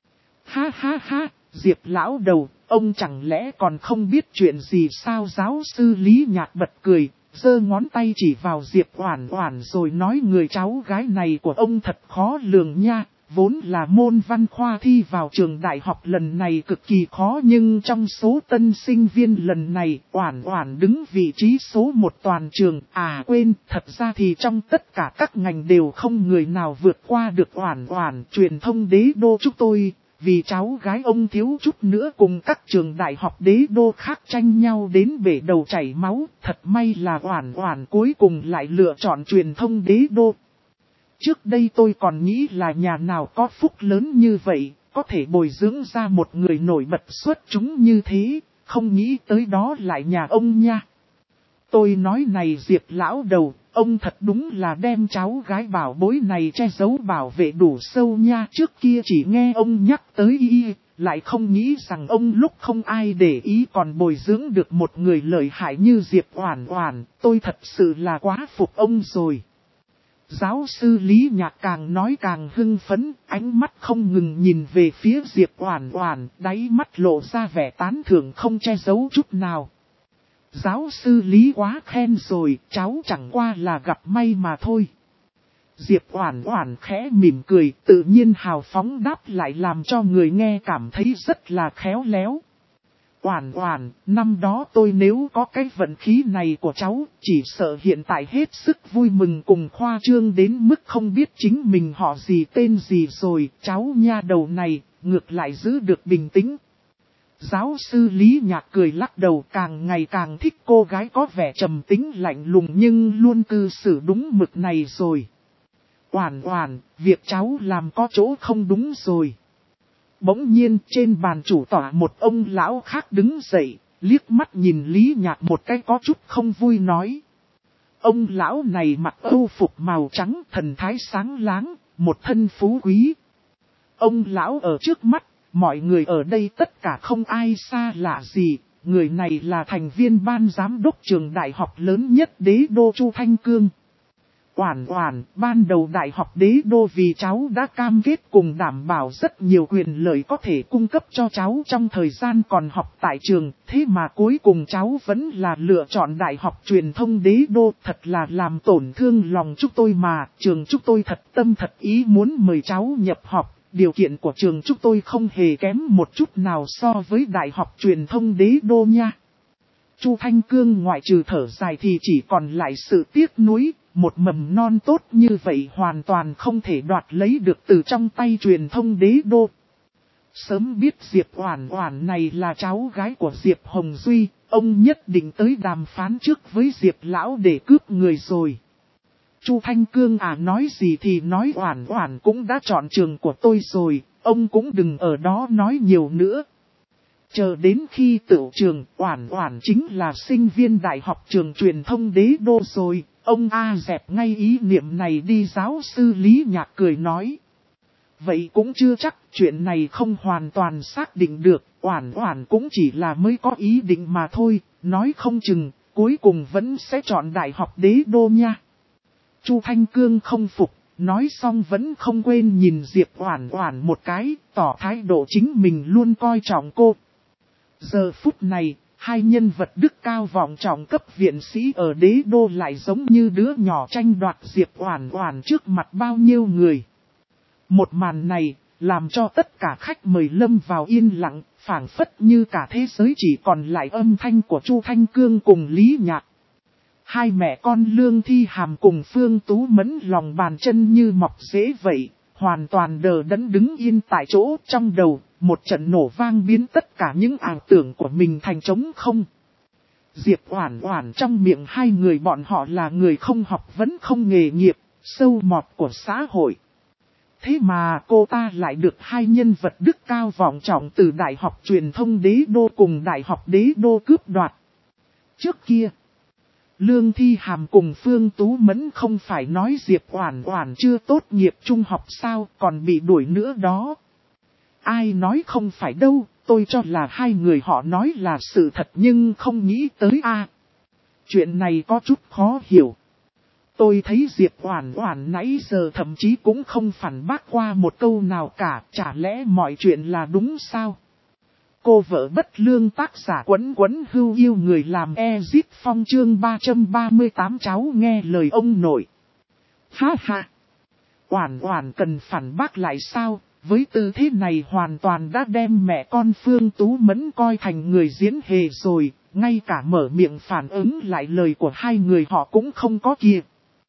Ha ha ha, Diệp lão đầu, ông chẳng lẽ còn không biết chuyện gì sao? Giáo sư Lý Nhạc bật cười, giơ ngón tay chỉ vào Diệp Oản Oản rồi nói người cháu gái này của ông thật khó lường nha. Vốn là môn văn khoa thi vào trường đại học lần này cực kỳ khó, nhưng trong số tân sinh viên lần này, Oản Oản đứng vị trí số 1 toàn trường. À quên, thật ra thì trong tất cả các ngành đều không người nào vượt qua được Oản Oản. Truyền thông đế đô chúng tôi, vì cháu gái ông thiếu chút nữa cùng các trường đại học đế đô khác tranh nhau đến bể đầu chảy máu. Thật may là Oản Oản cuối cùng lại lựa chọn truyền thông đế đô. Trước đây tôi còn nghĩ là nhà nào có phúc lớn như vậy, có thể bồi dưỡng ra một người nổi bật xuất chúng như thế, không nghĩ tới đó lại nhà ông nha. Tôi nói này Diệp lão đầu, ông thật đúng là đem cháu gái bảo bối này che giấu bảo vệ đủ sâu nha. Trước kia chỉ nghe ông nhắc tới y, lại không nghĩ rằng ông lúc không ai để ý còn bồi dưỡng được một người lợi hại như Diệp Oản Oản, tôi thật sự là quá phục ông rồi. Giáo sư Lý Nhạc càng nói càng hưng phấn, ánh mắt không ngừng nhìn về phía Diệp Oản Oản, đáy mắt lộ ra vẻ tán thưởng không che giấu chút nào. Giáo sư Lý quá khen rồi, cháu chẳng qua là gặp may mà thôi. Diệp Oản Oản khẽ mỉm cười, tự nhiên hào phóng đáp lại làm cho người nghe cảm thấy rất là khéo léo. Oản Oản, năm đó tôi nếu có cái vận khí này của cháu, chỉ sợ hiện tại hết sức vui mừng cùng khoa trương đến mức không biết chính mình họ gì tên gì rồi. Cháu nha đầu này, ngược lại giữ được bình tĩnh. Giáo sư Lý Nhạc cười lắc đầu, càng ngày càng thích cô gái có vẻ trầm tính lạnh lùng nhưng luôn cư xử đúng mực này rồi. Oản Oản, việc cháu làm có chỗ không đúng rồi. Bỗng nhiên trên bàn chủ tọa một ông lão khác đứng dậy, liếc mắt nhìn Lý Nhạc một cái có chút không vui nói. Ông lão này mặc âu phục màu trắng, thần thái sáng láng, một thân phú quý. Ông lão ở trước mắt, mọi người ở đây tất cả không ai xa lạ gì, người này là thành viên ban giám đốc trường đại học lớn nhất đế đô Chu Thanh Cương. Oản Oản, ban đầu đại học đế đô vì cháu đã cam kết cùng đảm bảo rất nhiều quyền lợi có thể cung cấp cho cháu trong thời gian còn học tại trường, thế mà cuối cùng cháu vẫn là lựa chọn đại học truyền thông đế đô, thật là làm tổn thương lòng chúng tôi mà, trường chúng tôi thật tâm thật ý muốn mời cháu nhập học, điều kiện của trường chúng tôi không hề kém một chút nào so với đại học truyền thông đế đô nha. Chu Thanh Cương ngoại trừ thở dài thì chỉ còn lại sự tiếc nuối. Một mầm non tốt như vậy hoàn toàn không thể đoạt lấy được từ trong tay truyền thông đế đô. Sớm biết Diệp Oản Oản này là cháu gái của Diệp Hồng Duy, ông nhất định tới đàm phán trước với Diệp lão để cướp người rồi. Chu Thanh Cương nói gì thì nói, Oản Oản cũng đã chọn trường của tôi rồi, ông cũng đừng ở đó nói nhiều nữa. Chờ đến khi tựu trường, Oản Oản chính là sinh viên đại học trường truyền thông đế đô rồi. Ông dẹp ngay ý niệm này đi, giáo sư Lý Nhạc cười nói. Vậy cũng chưa chắc, chuyện này không hoàn toàn xác định được, Oản Oản cũng chỉ là mới có ý định mà thôi, nói không chừng, cuối cùng vẫn sẽ chọn đại học đế đô nha. Chu Thanh Cương không phục, nói xong vẫn không quên nhìn Diệp Oản Oản một cái, tỏ thái độ chính mình luôn coi trọng cô. Giờ phút này, hai nhân vật đức cao vọng trọng cấp viện sĩ ở đế đô lại giống như đứa nhỏ tranh đoạt Diệp Oản Oản trước mặt bao nhiêu người. Một màn này, làm cho tất cả khách mời lâm vào yên lặng, phảng phất như cả thế giới chỉ còn lại âm thanh của Chu Thanh Cương cùng Lý Nhạc. Hai mẹ con Lương Thi Hàm cùng Phương Tú Mẫn lòng bàn chân như mọc rễ vậy, hoàn toàn đờ đẫn đứng yên tại chỗ, trong đầu, một trận nổ vang biến tất cả những ảo tưởng của mình thành trống không. Diệp Oản Oản trong miệng hai người bọn họ là người không học vấn không nghề nghiệp, sâu mọt của xã hội. Thế mà cô ta lại được hai nhân vật đức cao vọng trọng từ Đại học Truyền thông Đế Đô cùng Đại học Đế Đô cướp đoạt. Trước kia, Lương Thi Hàm cùng Phương Tú Mẫn không phải nói Diệp Oản Oản chưa tốt nghiệp trung học sao còn bị đuổi nữa đó. Ai nói không phải đâu, tôi cho là hai người họ nói là sự thật nhưng không nghĩ tới a. Chuyện này có chút khó hiểu. Tôi thấy Diệp Oản Oản nãy giờ thậm chí cũng không phản bác qua một câu nào cả, chả lẽ mọi chuyện là đúng sao? Cô vợ bất lương tác giả Quấn Quấn Hưu yêu người làm Ezit Phong chương 338 cháu nghe lời ông nội. Ha ha! Oản Oản cần phản bác lại sao? Với tư thế này hoàn toàn đã đem mẹ con Phương Tú Mẫn coi thành người diễn hề rồi, ngay cả mở miệng phản ứng lại lời của hai người họ cũng không có kìa.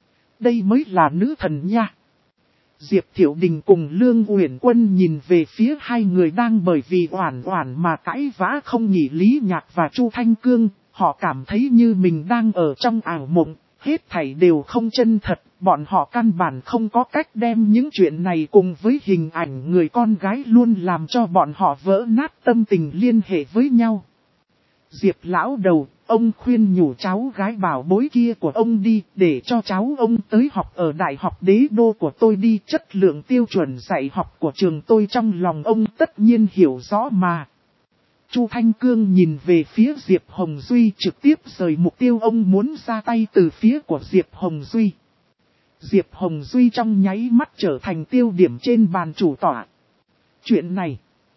Đây mới là nữ thần nha. Diệp Thiệu Đình cùng Lương Uyển Quân nhìn về phía hai người đang bởi vì Oản Oản mà cãi vã không nghỉ Lý Nhạc và Chu Thanh Cương, họ cảm thấy như mình đang ở trong ảo mộng, hết thảy đều không chân thật, bọn họ căn bản không có cách đem những chuyện này cùng với hình ảnh người con gái luôn làm cho bọn họ vỡ nát tâm tình liên hệ với nhau. Diệp lão đầu, ông khuyên nhủ cháu gái bảo bối kia của ông đi, để cho cháu ông tới học ở Đại học Đế Đô của tôi đi. Chất lượng tiêu chuẩn dạy học của trường tôi trong lòng ông tất nhiên hiểu rõ mà. Chu Thanh Cương nhìn về phía Diệp Hồng Duy trực tiếp rời mục tiêu ông muốn ra tay từ phía của Diệp Hồng Duy. Diệp Hồng Duy trong nháy mắt trở thành tiêu điểm trên bàn chủ tọa. Chuyện này,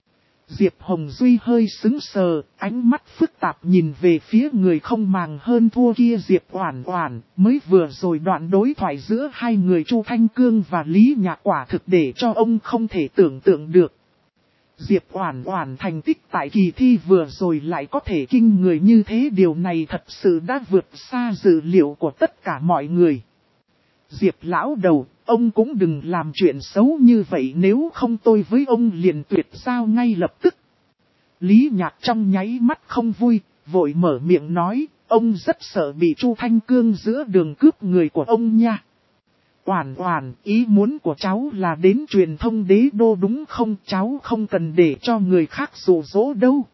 Diệp Hồng Duy hơi sững sờ, ánh mắt phức tạp nhìn về phía người không màng hơn thua kia Diệp Oản Oản, mới vừa rồi đoạn đối thoại giữa hai người Chu Thanh Cương và Lý Nhạc quả thực để cho ông không thể tưởng tượng được. Diệp Oản Oản thành tích tại kỳ thi vừa rồi lại có thể kinh người như thế, điều này thật sự đã vượt xa dự liệu của tất cả mọi người. Diệp lão đầu, ông cũng đừng làm chuyện xấu như vậy, nếu không tôi với ông liền tuyệt giao ngay lập tức. Lý Nhạc trong nháy mắt không vui, vội mở miệng nói, ông rất sợ bị Chu Thanh Cương giữa đường cướp người của ông nha. Oản Oản, ý muốn của cháu là đến truyền thông Đế Đô đúng không? Cháu không cần để cho người khác dụ dỗ đâu.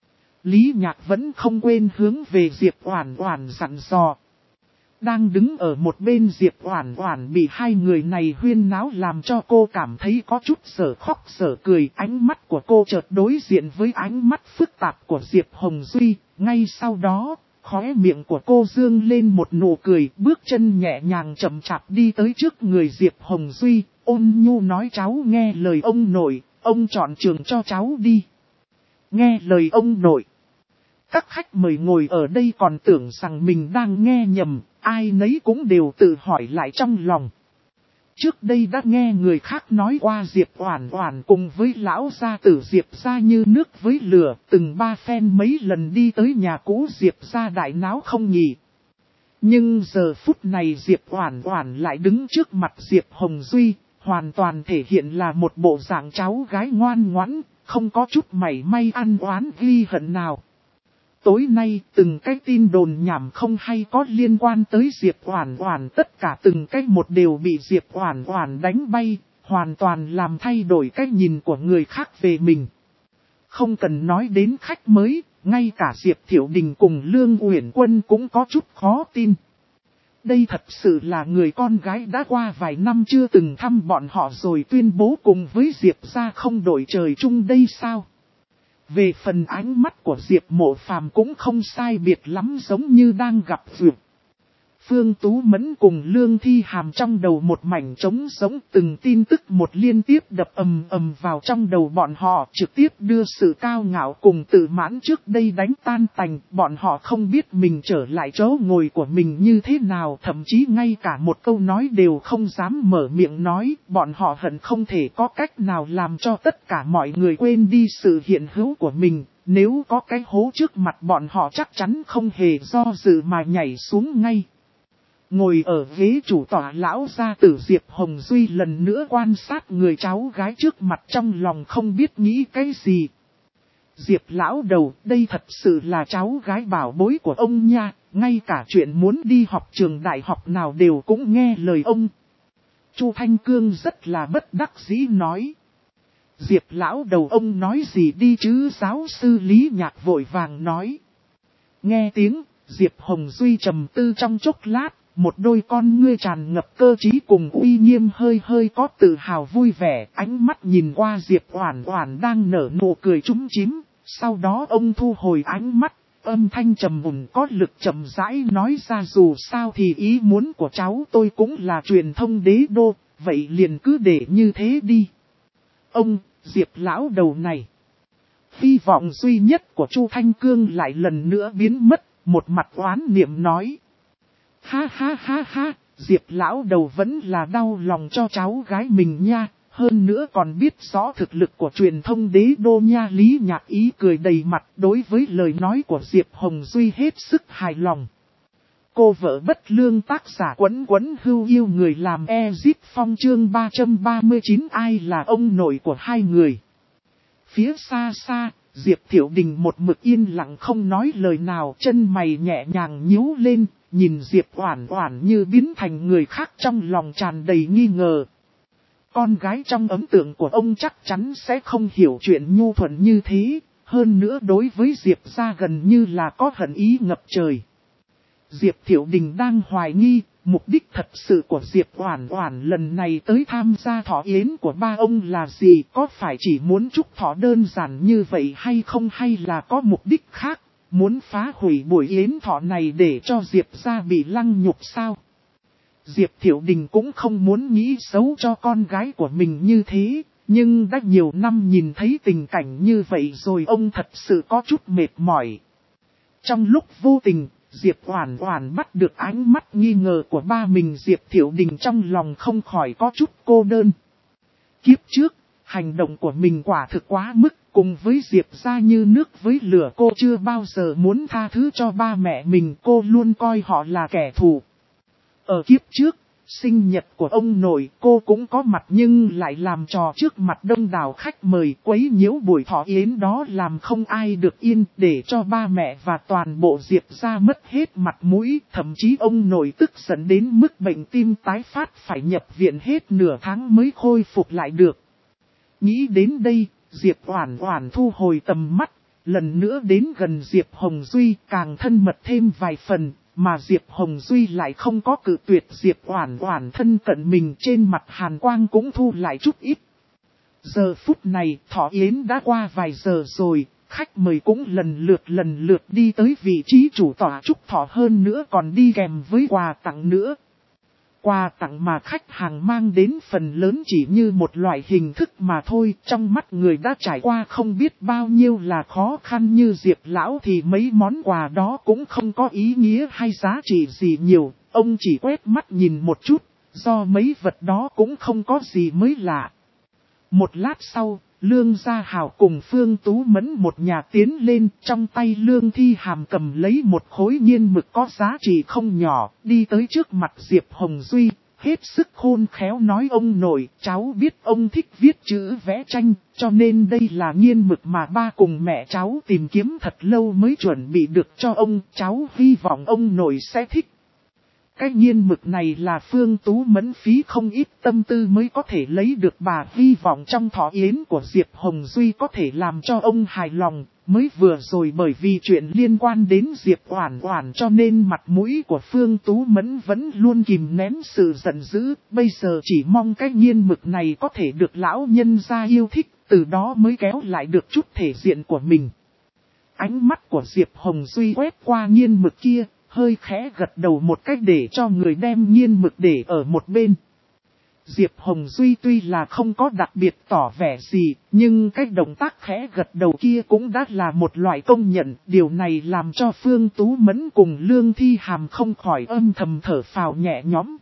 Lý Nhạc vẫn không quên hướng về Diệp Oản Oản dặn dò. Đang đứng ở một bên Diệp Oản Oản bị hai người này huyên náo làm cho cô cảm thấy có chút sở khóc sở cười. Ánh mắt của cô chợt đối diện với ánh mắt phức tạp của Diệp Hồng Duy. Ngay sau đó, khóe miệng của cô dương lên một nụ cười, bước chân nhẹ nhàng chậm chạp đi tới trước người Diệp Hồng Duy, ôn nhu nói cháu nghe lời ông nội, ông chọn trường cho cháu đi. Nghe lời ông nội. Các khách mời ngồi ở đây còn tưởng rằng mình đang nghe nhầm, ai nấy cũng đều tự hỏi lại trong lòng. Trước đây đã nghe người khác nói qua Diệp Oản Oản cùng với lão gia tử Diệp gia như nước với lửa, từng ba phen mấy lần đi tới nhà cũ Diệp gia đại náo không nhỉ. Nhưng giờ phút này Diệp Oản Oản lại đứng trước mặt Diệp Hồng Duy, hoàn toàn thể hiện là một bộ dạng cháu gái ngoan ngoãn, không có chút mảy may ăn oán ghi hận nào. Tối nay từng cái tin đồn nhảm không hay có liên quan tới Diệp Oản Oản, tất cả từng cái một đều bị Diệp Oản Oản đánh bay, hoàn toàn làm thay đổi cách nhìn của người khác về mình. Không cần nói đến khách mới, ngay cả Diệp Thiệu Đình cùng Lương Uyển Quân cũng có chút khó tin. Đây thật sự là người con gái đã qua vài năm chưa từng thăm bọn họ rồi tuyên bố cùng với Diệp gia không đổi trời chung đây sao? Về phần ánh mắt của Diệp Mộ Phàm cũng không sai biệt lắm, giống như đang gặp duyệt. Phương Tú Mẫn cùng Lương Thi Hàm trong đầu một mảnh trống sống, từng tin tức một liên tiếp đập ầm ầm vào trong đầu bọn họ, trực tiếp đưa sự cao ngạo cùng tự mãn trước đây đánh tan tành. Bọn họ không biết mình trở lại chỗ ngồi của mình như thế nào, thậm chí ngay cả một câu nói đều không dám mở miệng nói. Bọn họ hận không thể có cách nào làm cho tất cả mọi người quên đi sự hiện hữu của mình. Nếu có cái hố trước mặt bọn họ chắc chắn không hề do dự mà nhảy xuống ngay. Ngồi ở ghế chủ tọa lão gia tử Diệp Hồng Duy lần nữa quan sát người cháu gái trước mặt, trong lòng không biết nghĩ cái gì. Diệp lão đầu, đây thật sự là cháu gái bảo bối của ông nha, ngay cả chuyện muốn đi học trường đại học nào đều cũng nghe lời ông. Chu Thanh Cương rất là bất đắc dĩ nói. Diệp lão đầu ông nói gì đi chứ, giáo sư Lý Nhạc vội vàng nói. Nghe tiếng, Diệp Hồng Duy trầm tư trong chốc lát. Một đôi con ngươi tràn ngập cơ trí cùng uy nghiêm, hơi hơi có tự hào vui vẻ, ánh mắt nhìn qua Diệp Oản Oản đang nở nụ cười chúm chím, sau đó ông thu hồi ánh mắt, âm thanh trầm ổn có lực chậm rãi nói ra, dù sao thì ý muốn của cháu tôi cũng là truyền thông đế đô, vậy liền cứ để như thế đi. Ông, Diệp lão đầu này. Hy vọng duy nhất của Chu Thanh Cương lại lần nữa biến mất, một mặt oán niệm nói. Ha ha ha ha, Diệp lão đầu vẫn là đau lòng cho cháu gái mình nha, hơn nữa còn biết rõ thực lực của truyền thông đế đô nha. Lý Nhạc ý cười đầy mặt, đối với lời nói của Diệp Hồng Duy hết sức hài lòng. Cô vợ bất lương tác giả Quấn Quấn Hưu yêu người làm Ezip Phong chương 339, ai là ông nội của hai người. Phía xa xa, Diệp Thiệu Đình một mực yên lặng không nói lời nào, chân mày nhẹ nhàng nhíu lên. Nhìn Diệp Oản Oản như biến thành người khác, trong lòng tràn đầy nghi ngờ. Con gái trong ấn tượng của ông chắc chắn sẽ không hiểu chuyện nhu thuận như thế, hơn nữa đối với Diệp gia gần như là có hận ý ngập trời. Diệp Thiệu Đình đang hoài nghi, mục đích thật sự của Diệp Oản Oản lần này tới tham gia thọ yến của ba ông là gì, có phải chỉ muốn chúc thọ đơn giản như vậy hay không, hay là có mục đích khác. Muốn phá hủy buổi yến thọ này để cho Diệp gia bị lăng nhục sao? Diệp Thiệu Đình cũng không muốn nghĩ xấu cho con gái của mình như thế, nhưng đã nhiều năm nhìn thấy tình cảnh như vậy rồi, ông thật sự có chút mệt mỏi. Trong lúc vô tình, Diệp Oản Oản bắt được ánh mắt nghi ngờ của ba mình, Diệp Thiệu Đình trong lòng không khỏi có chút cô đơn. Kiếp trước, hành động của mình quả thực quá mức. Cùng với Diệp gia như nước với lửa, cô chưa bao giờ muốn tha thứ cho ba mẹ mình, cô luôn coi họ là kẻ thù. Ở kiếp trước, sinh nhật của ông nội cô cũng có mặt nhưng lại làm trò trước mặt đông đảo khách mời, quấy nhiễu buổi thọ yến đó làm không ai được yên, để cho ba mẹ và toàn bộ Diệp gia mất hết mặt mũi, thậm chí ông nội tức giận đến mức bệnh tim tái phát phải nhập viện hết nửa tháng mới khôi phục lại được. Nghĩ đến đây, Diệp Oản Oản thu hồi tầm mắt, lần nữa đến gần Diệp Hồng Duy, càng thân mật thêm vài phần, mà Diệp Hồng Duy lại không có cự tuyệt Diệp Oản Oản thân cận mình, trên mặt hàn quang cũng thu lại chút ít. Giờ phút này, thọ yến đã qua vài giờ rồi, khách mời cũng lần lượt đi tới vị trí chủ tọa chúc thọ, hơn nữa còn đi kèm với quà tặng nữa. Quà tặng mà khách hàng mang đến phần lớn chỉ như một loại hình thức mà thôi, trong mắt người đã trải qua không biết bao nhiêu là khó khăn như Diệp lão thì mấy món quà đó cũng không có ý nghĩa hay giá trị gì nhiều, ông chỉ quét mắt nhìn một chút, do mấy vật đó cũng không có gì mới lạ. Một lát sau, Lương Gia Hào cùng Phương Tú Mẫn một nhà tiến lên, trong tay Lương Thi Hàm cầm lấy một khối nghiên mực có giá trị không nhỏ, đi tới trước mặt Diệp Hồng Duy, hết sức khôn khéo nói, ông nội, cháu biết ông thích viết chữ vẽ tranh, cho nên đây là nghiên mực mà ba cùng mẹ cháu tìm kiếm thật lâu mới chuẩn bị được cho ông, cháu hy vọng ông nội sẽ thích. Cái nghiên mực này là Phương Tú Mẫn phí không ít tâm tư mới có thể lấy được, bà hy vọng trong thọ yến của Diệp Hồng Duy có thể làm cho ông hài lòng. Mới vừa rồi bởi vì chuyện liên quan đến Diệp Oản Oản cho nên mặt mũi của Phương Tú Mẫn vẫn luôn kìm nén sự giận dữ, bây giờ chỉ mong cái nghiên mực này có thể được lão nhân gia yêu thích, từ đó mới kéo lại được chút thể diện của mình. Ánh mắt của Diệp Hồng Duy quét qua nghiên mực kia, hơi khẽ gật đầu một cách để cho người đem nghiên mực để ở một bên. Diệp Hồng Duy tuy là không có đặc biệt tỏ vẻ gì, nhưng cái động tác khẽ gật đầu kia cũng đã là một loại công nhận. Điều này làm cho Phương Tú Mẫn cùng Lương Thi Hàm không khỏi âm thầm thở phào nhẹ nhõm.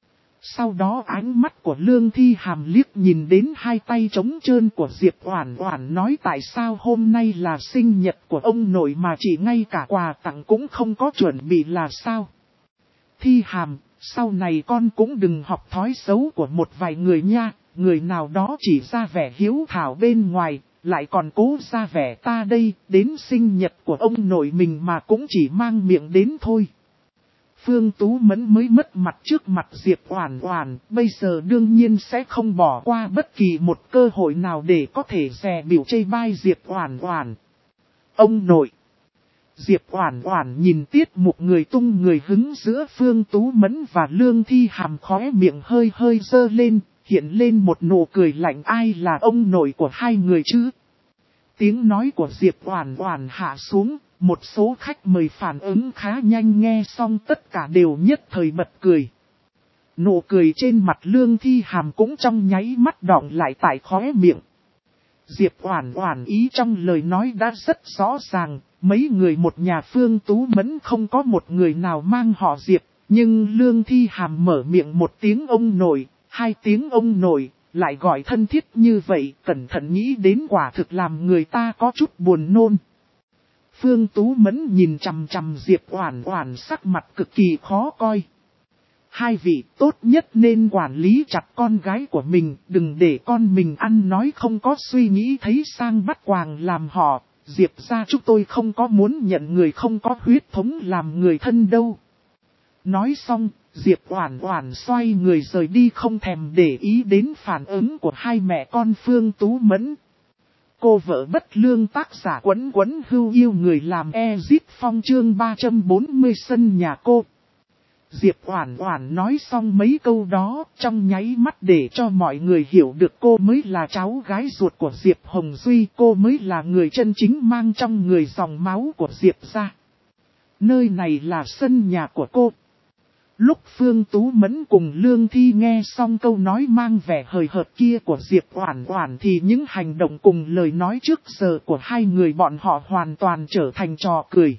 Sau đó ánh mắt của Lương Thi Hàm liếc nhìn đến hai tay trống trơn của Diệp Oản Oản, nói tại sao hôm nay là sinh nhật của ông nội mà chỉ ngay cả quà tặng cũng không có chuẩn bị là sao? Thi Hàm, sau này con cũng đừng học thói xấu của một vài người nha, người nào đó chỉ ra vẻ hiếu thảo bên ngoài, lại còn cố ra vẻ ta đây, đến sinh nhật của ông nội mình mà cũng chỉ mang miệng đến thôi. Phương Tú Mẫn mới mất mặt trước mặt Diệp Oản Oản, bây giờ đương nhiên sẽ không bỏ qua bất kỳ một cơ hội nào để có thể dè bỉu chê bai Diệp Oản Oản. Ông nội. Diệp Oản Oản nhìn tiết mục người tung người hứng giữa Phương Tú Mẫn và Lương Thi Hàm, khóe miệng hơi hơi dơ lên, hiện lên một nụ cười lạnh, ai là ông nội của hai người chứ? Tiếng nói của Diệp Oản Oản hạ xuống, một số khách mời phản ứng khá nhanh, nghe xong tất cả đều nhất thời bật cười. Nụ cười trên mặt Lương Thi Hàm cũng trong nháy mắt đọng lại tại khóe miệng. Diệp Oản Oản ý trong lời nói đã rất rõ ràng, mấy người một nhà Phương Tú Mẫn không có một người nào mang họ Diệp, nhưng Lương Thi Hàm mở miệng một tiếng ông nội, hai tiếng ông nội, lại gọi thân thiết như vậy, cẩn thận nghĩ đến quả thực làm người ta có chút buồn nôn. Phương Tú Mẫn nhìn chằm chằm Diệp Oản Oản, sắc mặt cực kỳ khó coi. Hai vị tốt nhất nên quản lý chặt con gái của mình, đừng để con mình ăn nói không có suy nghĩ thấy sang bắt quàng làm họ. Diệp gia chúng tôi không có muốn nhận người không có huyết thống làm người thân đâu. Nói xong, Diệp Oản Oản xoay người rời đi, không thèm để ý đến phản ứng của hai mẹ con Phương Tú Mẫn. Cô vợ bất lương, tác giả Quấn Quấn Hưu yêu người làm Ezit Phong, chương 340 sân nhà cô. Diệp Oản Oản nói xong mấy câu đó, trong nháy mắt để cho mọi người hiểu được cô mới là cháu gái ruột của Diệp Hồng Duy, cô mới là người chân chính mang trong người dòng máu của Diệp gia. Nơi này là sân nhà của cô. Lúc Phương Tú Mẫn cùng Lương Thi nghe xong câu nói mang vẻ hời hợt kia của Diệp Oản Oản thì những hành động cùng lời nói trước giờ của hai người bọn họ hoàn toàn trở thành trò cười.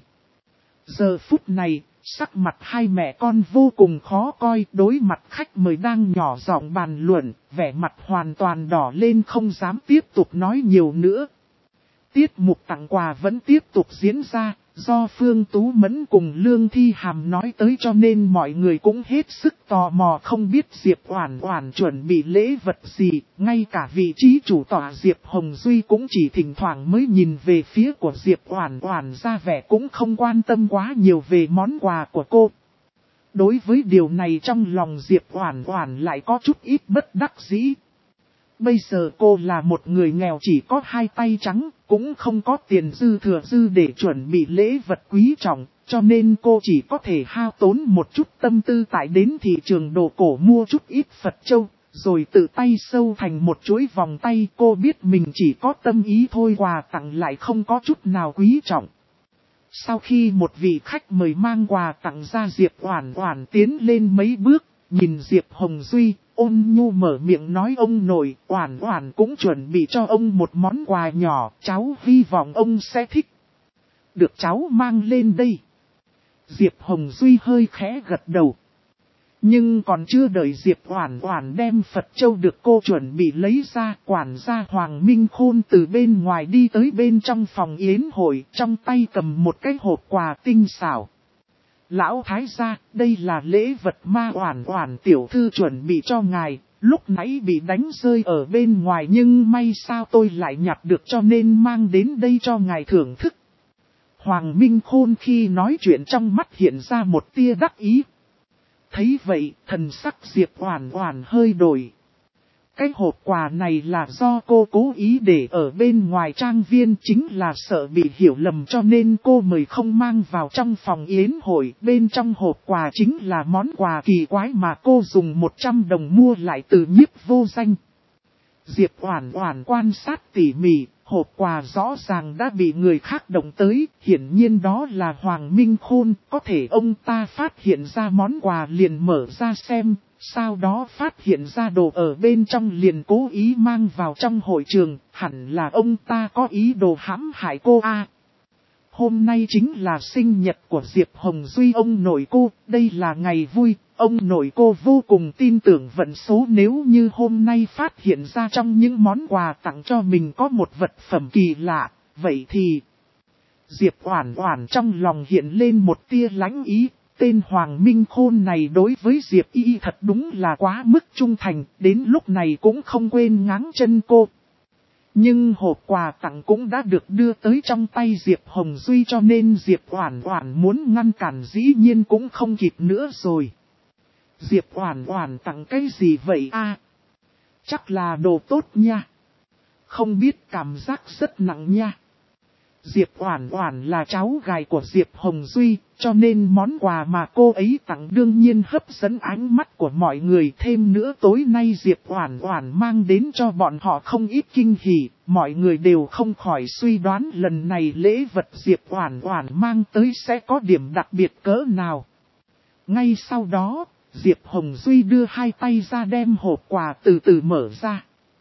Giờ phút này, sắc mặt hai mẹ con vô cùng khó coi, đối mặt khách mời đang nhỏ giọng bàn luận, vẻ mặt hoàn toàn đỏ lên không dám tiếp tục nói nhiều nữa. Tiết mục tặng quà vẫn tiếp tục diễn ra, do Phương Tú Mẫn cùng Lương Thi Hàm nói tới cho nên mọi người cũng hết sức tò mò không biết Diệp Oản Oản chuẩn bị lễ vật gì, ngay cả vị trí chủ tọa Diệp Hồng Duy cũng chỉ thỉnh thoảng mới nhìn về phía của Diệp Oản Oản, ra vẻ cũng không quan tâm quá nhiều về món quà của cô. Đối với điều này trong lòng Diệp Oản Oản lại có chút ít bất đắc dĩ. Bây giờ cô là một người nghèo chỉ có hai tay trắng, cũng không có tiền dư thừa dư để chuẩn bị lễ vật quý trọng, cho nên cô chỉ có thể hao tốn một chút tâm tư tại đến thị trường đồ cổ mua chút ít Phật châu, rồi tự tay sâu thành một chuỗi vòng tay. Cô biết mình chỉ có tâm ý thôi, quà tặng lại không có chút nào quý trọng. Sau khi một vị khách mời mang quà tặng ra, Diệp Oản Oản tiến lên mấy bước, nhìn Diệp Hồng Duy, ôn nhu mở miệng nói ông nội, Oản Oản cũng chuẩn bị cho ông một món quà nhỏ, cháu hy vọng ông sẽ thích. Được cháu mang lên đây. Diệp Hồng Duy hơi khẽ gật đầu. Nhưng còn chưa đợi Diệp Oản Oản đem Phật châu được cô chuẩn bị lấy ra, quản gia Hoàng Minh Khôn từ bên ngoài đi tới bên trong phòng yến hội, trong tay cầm một cái hộp quà tinh xảo. Lão thái gia, đây là lễ vật ma Oản Oản tiểu thư chuẩn bị cho ngài, lúc nãy bị đánh rơi ở bên ngoài nhưng may sao tôi lại nhặt được cho nên mang đến đây cho ngài thưởng thức. Hoàng Minh Khôn khi nói chuyện trong mắt hiện ra một tia đắc ý. Thấy vậy, thần sắc Diệp Oản Oản hơi đổi. Cái hộp quà này là do cô cố ý để ở bên ngoài trang viên, chính là sợ bị hiểu lầm cho nên cô mới không mang vào trong phòng yến hội. Bên trong hộp quà chính là món quà kỳ quái mà cô dùng 100 đồng mua lại từ Nhiếp Vô Danh. Diệp Oản Oản quan sát tỉ mỉ, Hộp quà rõ ràng đã bị người khác động tới, hiển nhiên đó là Hoàng Minh Khôn, có thể ông ta phát hiện ra món quà liền mở ra xem, sau đó phát hiện ra đồ ở bên trong liền cố ý mang vào trong hội trường, hẳn là ông ta có ý đồ hãm hại cô a. Hôm nay chính là sinh nhật của Diệp Hồng Duy ông nội cô, đây là ngày vui, ông nội cô vô cùng tin tưởng vận số nếu như hôm nay phát hiện ra trong những món quà tặng cho mình có một vật phẩm kỳ lạ, vậy thì... Diệp Oản Oản trong lòng hiện lên một tia lãnh ý, tên Hoàng Minh Khôn này đối với Diệp Y thật đúng là quá mức trung thành, đến lúc này cũng không quên ngáng chân cô. Nhưng hộp quà tặng cũng đã được đưa tới trong tay Diệp Hồng Duy cho nên Diệp Oản Oản muốn ngăn cản dĩ nhiên cũng không kịp nữa rồi. Diệp Oản Oản tặng cái gì vậy a? Chắc là đồ tốt nha. Không biết cảm giác rất nặng nha. Diệp Oản Oản là cháu gái của Diệp Hồng Duy, cho nên món quà mà cô ấy tặng đương nhiên hấp dẫn ánh mắt của mọi người. Thêm nữa tối nay Diệp Oản Oản mang đến cho bọn họ không ít kinh hỉ, mọi người đều không khỏi suy đoán lần này lễ vật Diệp Oản Oản mang tới sẽ có điểm đặc biệt cỡ nào. Ngay sau đó, Diệp Hồng Duy đưa hai tay ra đem hộp quà từ từ mở ra.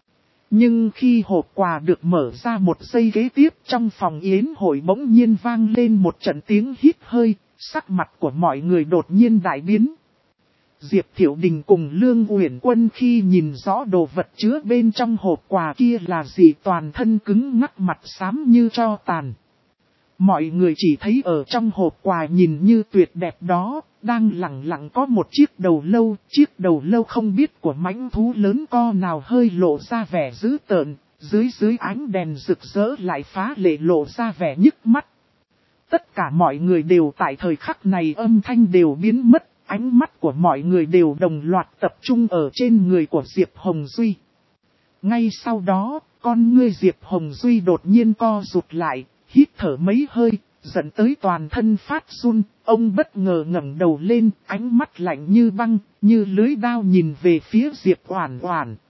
Nhưng khi hộp quà được mở ra một giây kế tiếp trong phòng yến hội bỗng nhiên vang lên một trận tiếng hít hơi, sắc mặt của mọi người đột nhiên đại biến. Diệp Thiệu Đình cùng Lương Uyển Quân khi nhìn rõ đồ vật chứa bên trong hộp quà kia là gì toàn thân cứng ngắc mặt xám như tro tàn. Mọi người chỉ thấy ở trong hộp quà nhìn như tuyệt đẹp đó, đang lẳng lặng có một chiếc đầu lâu không biết của mãnh thú lớn co nào hơi lộ ra vẻ dữ tợn, dưới ánh đèn rực rỡ lại phá lệ lộ ra vẻ nhức mắt. Tất cả mọi người đều tại thời khắc này âm thanh đều biến mất, ánh mắt của mọi người đều đồng loạt tập trung ở trên người của Diệp Hồng Duy. Ngay sau đó, con ngươi Diệp Hồng Duy đột nhiên co rụt lại, hít thở mấy hơi, dẫn tới toàn thân phát run, ông bất ngờ ngẩng đầu lên, ánh mắt lạnh như băng, như lưới đao nhìn về phía Diệp Oản Oản.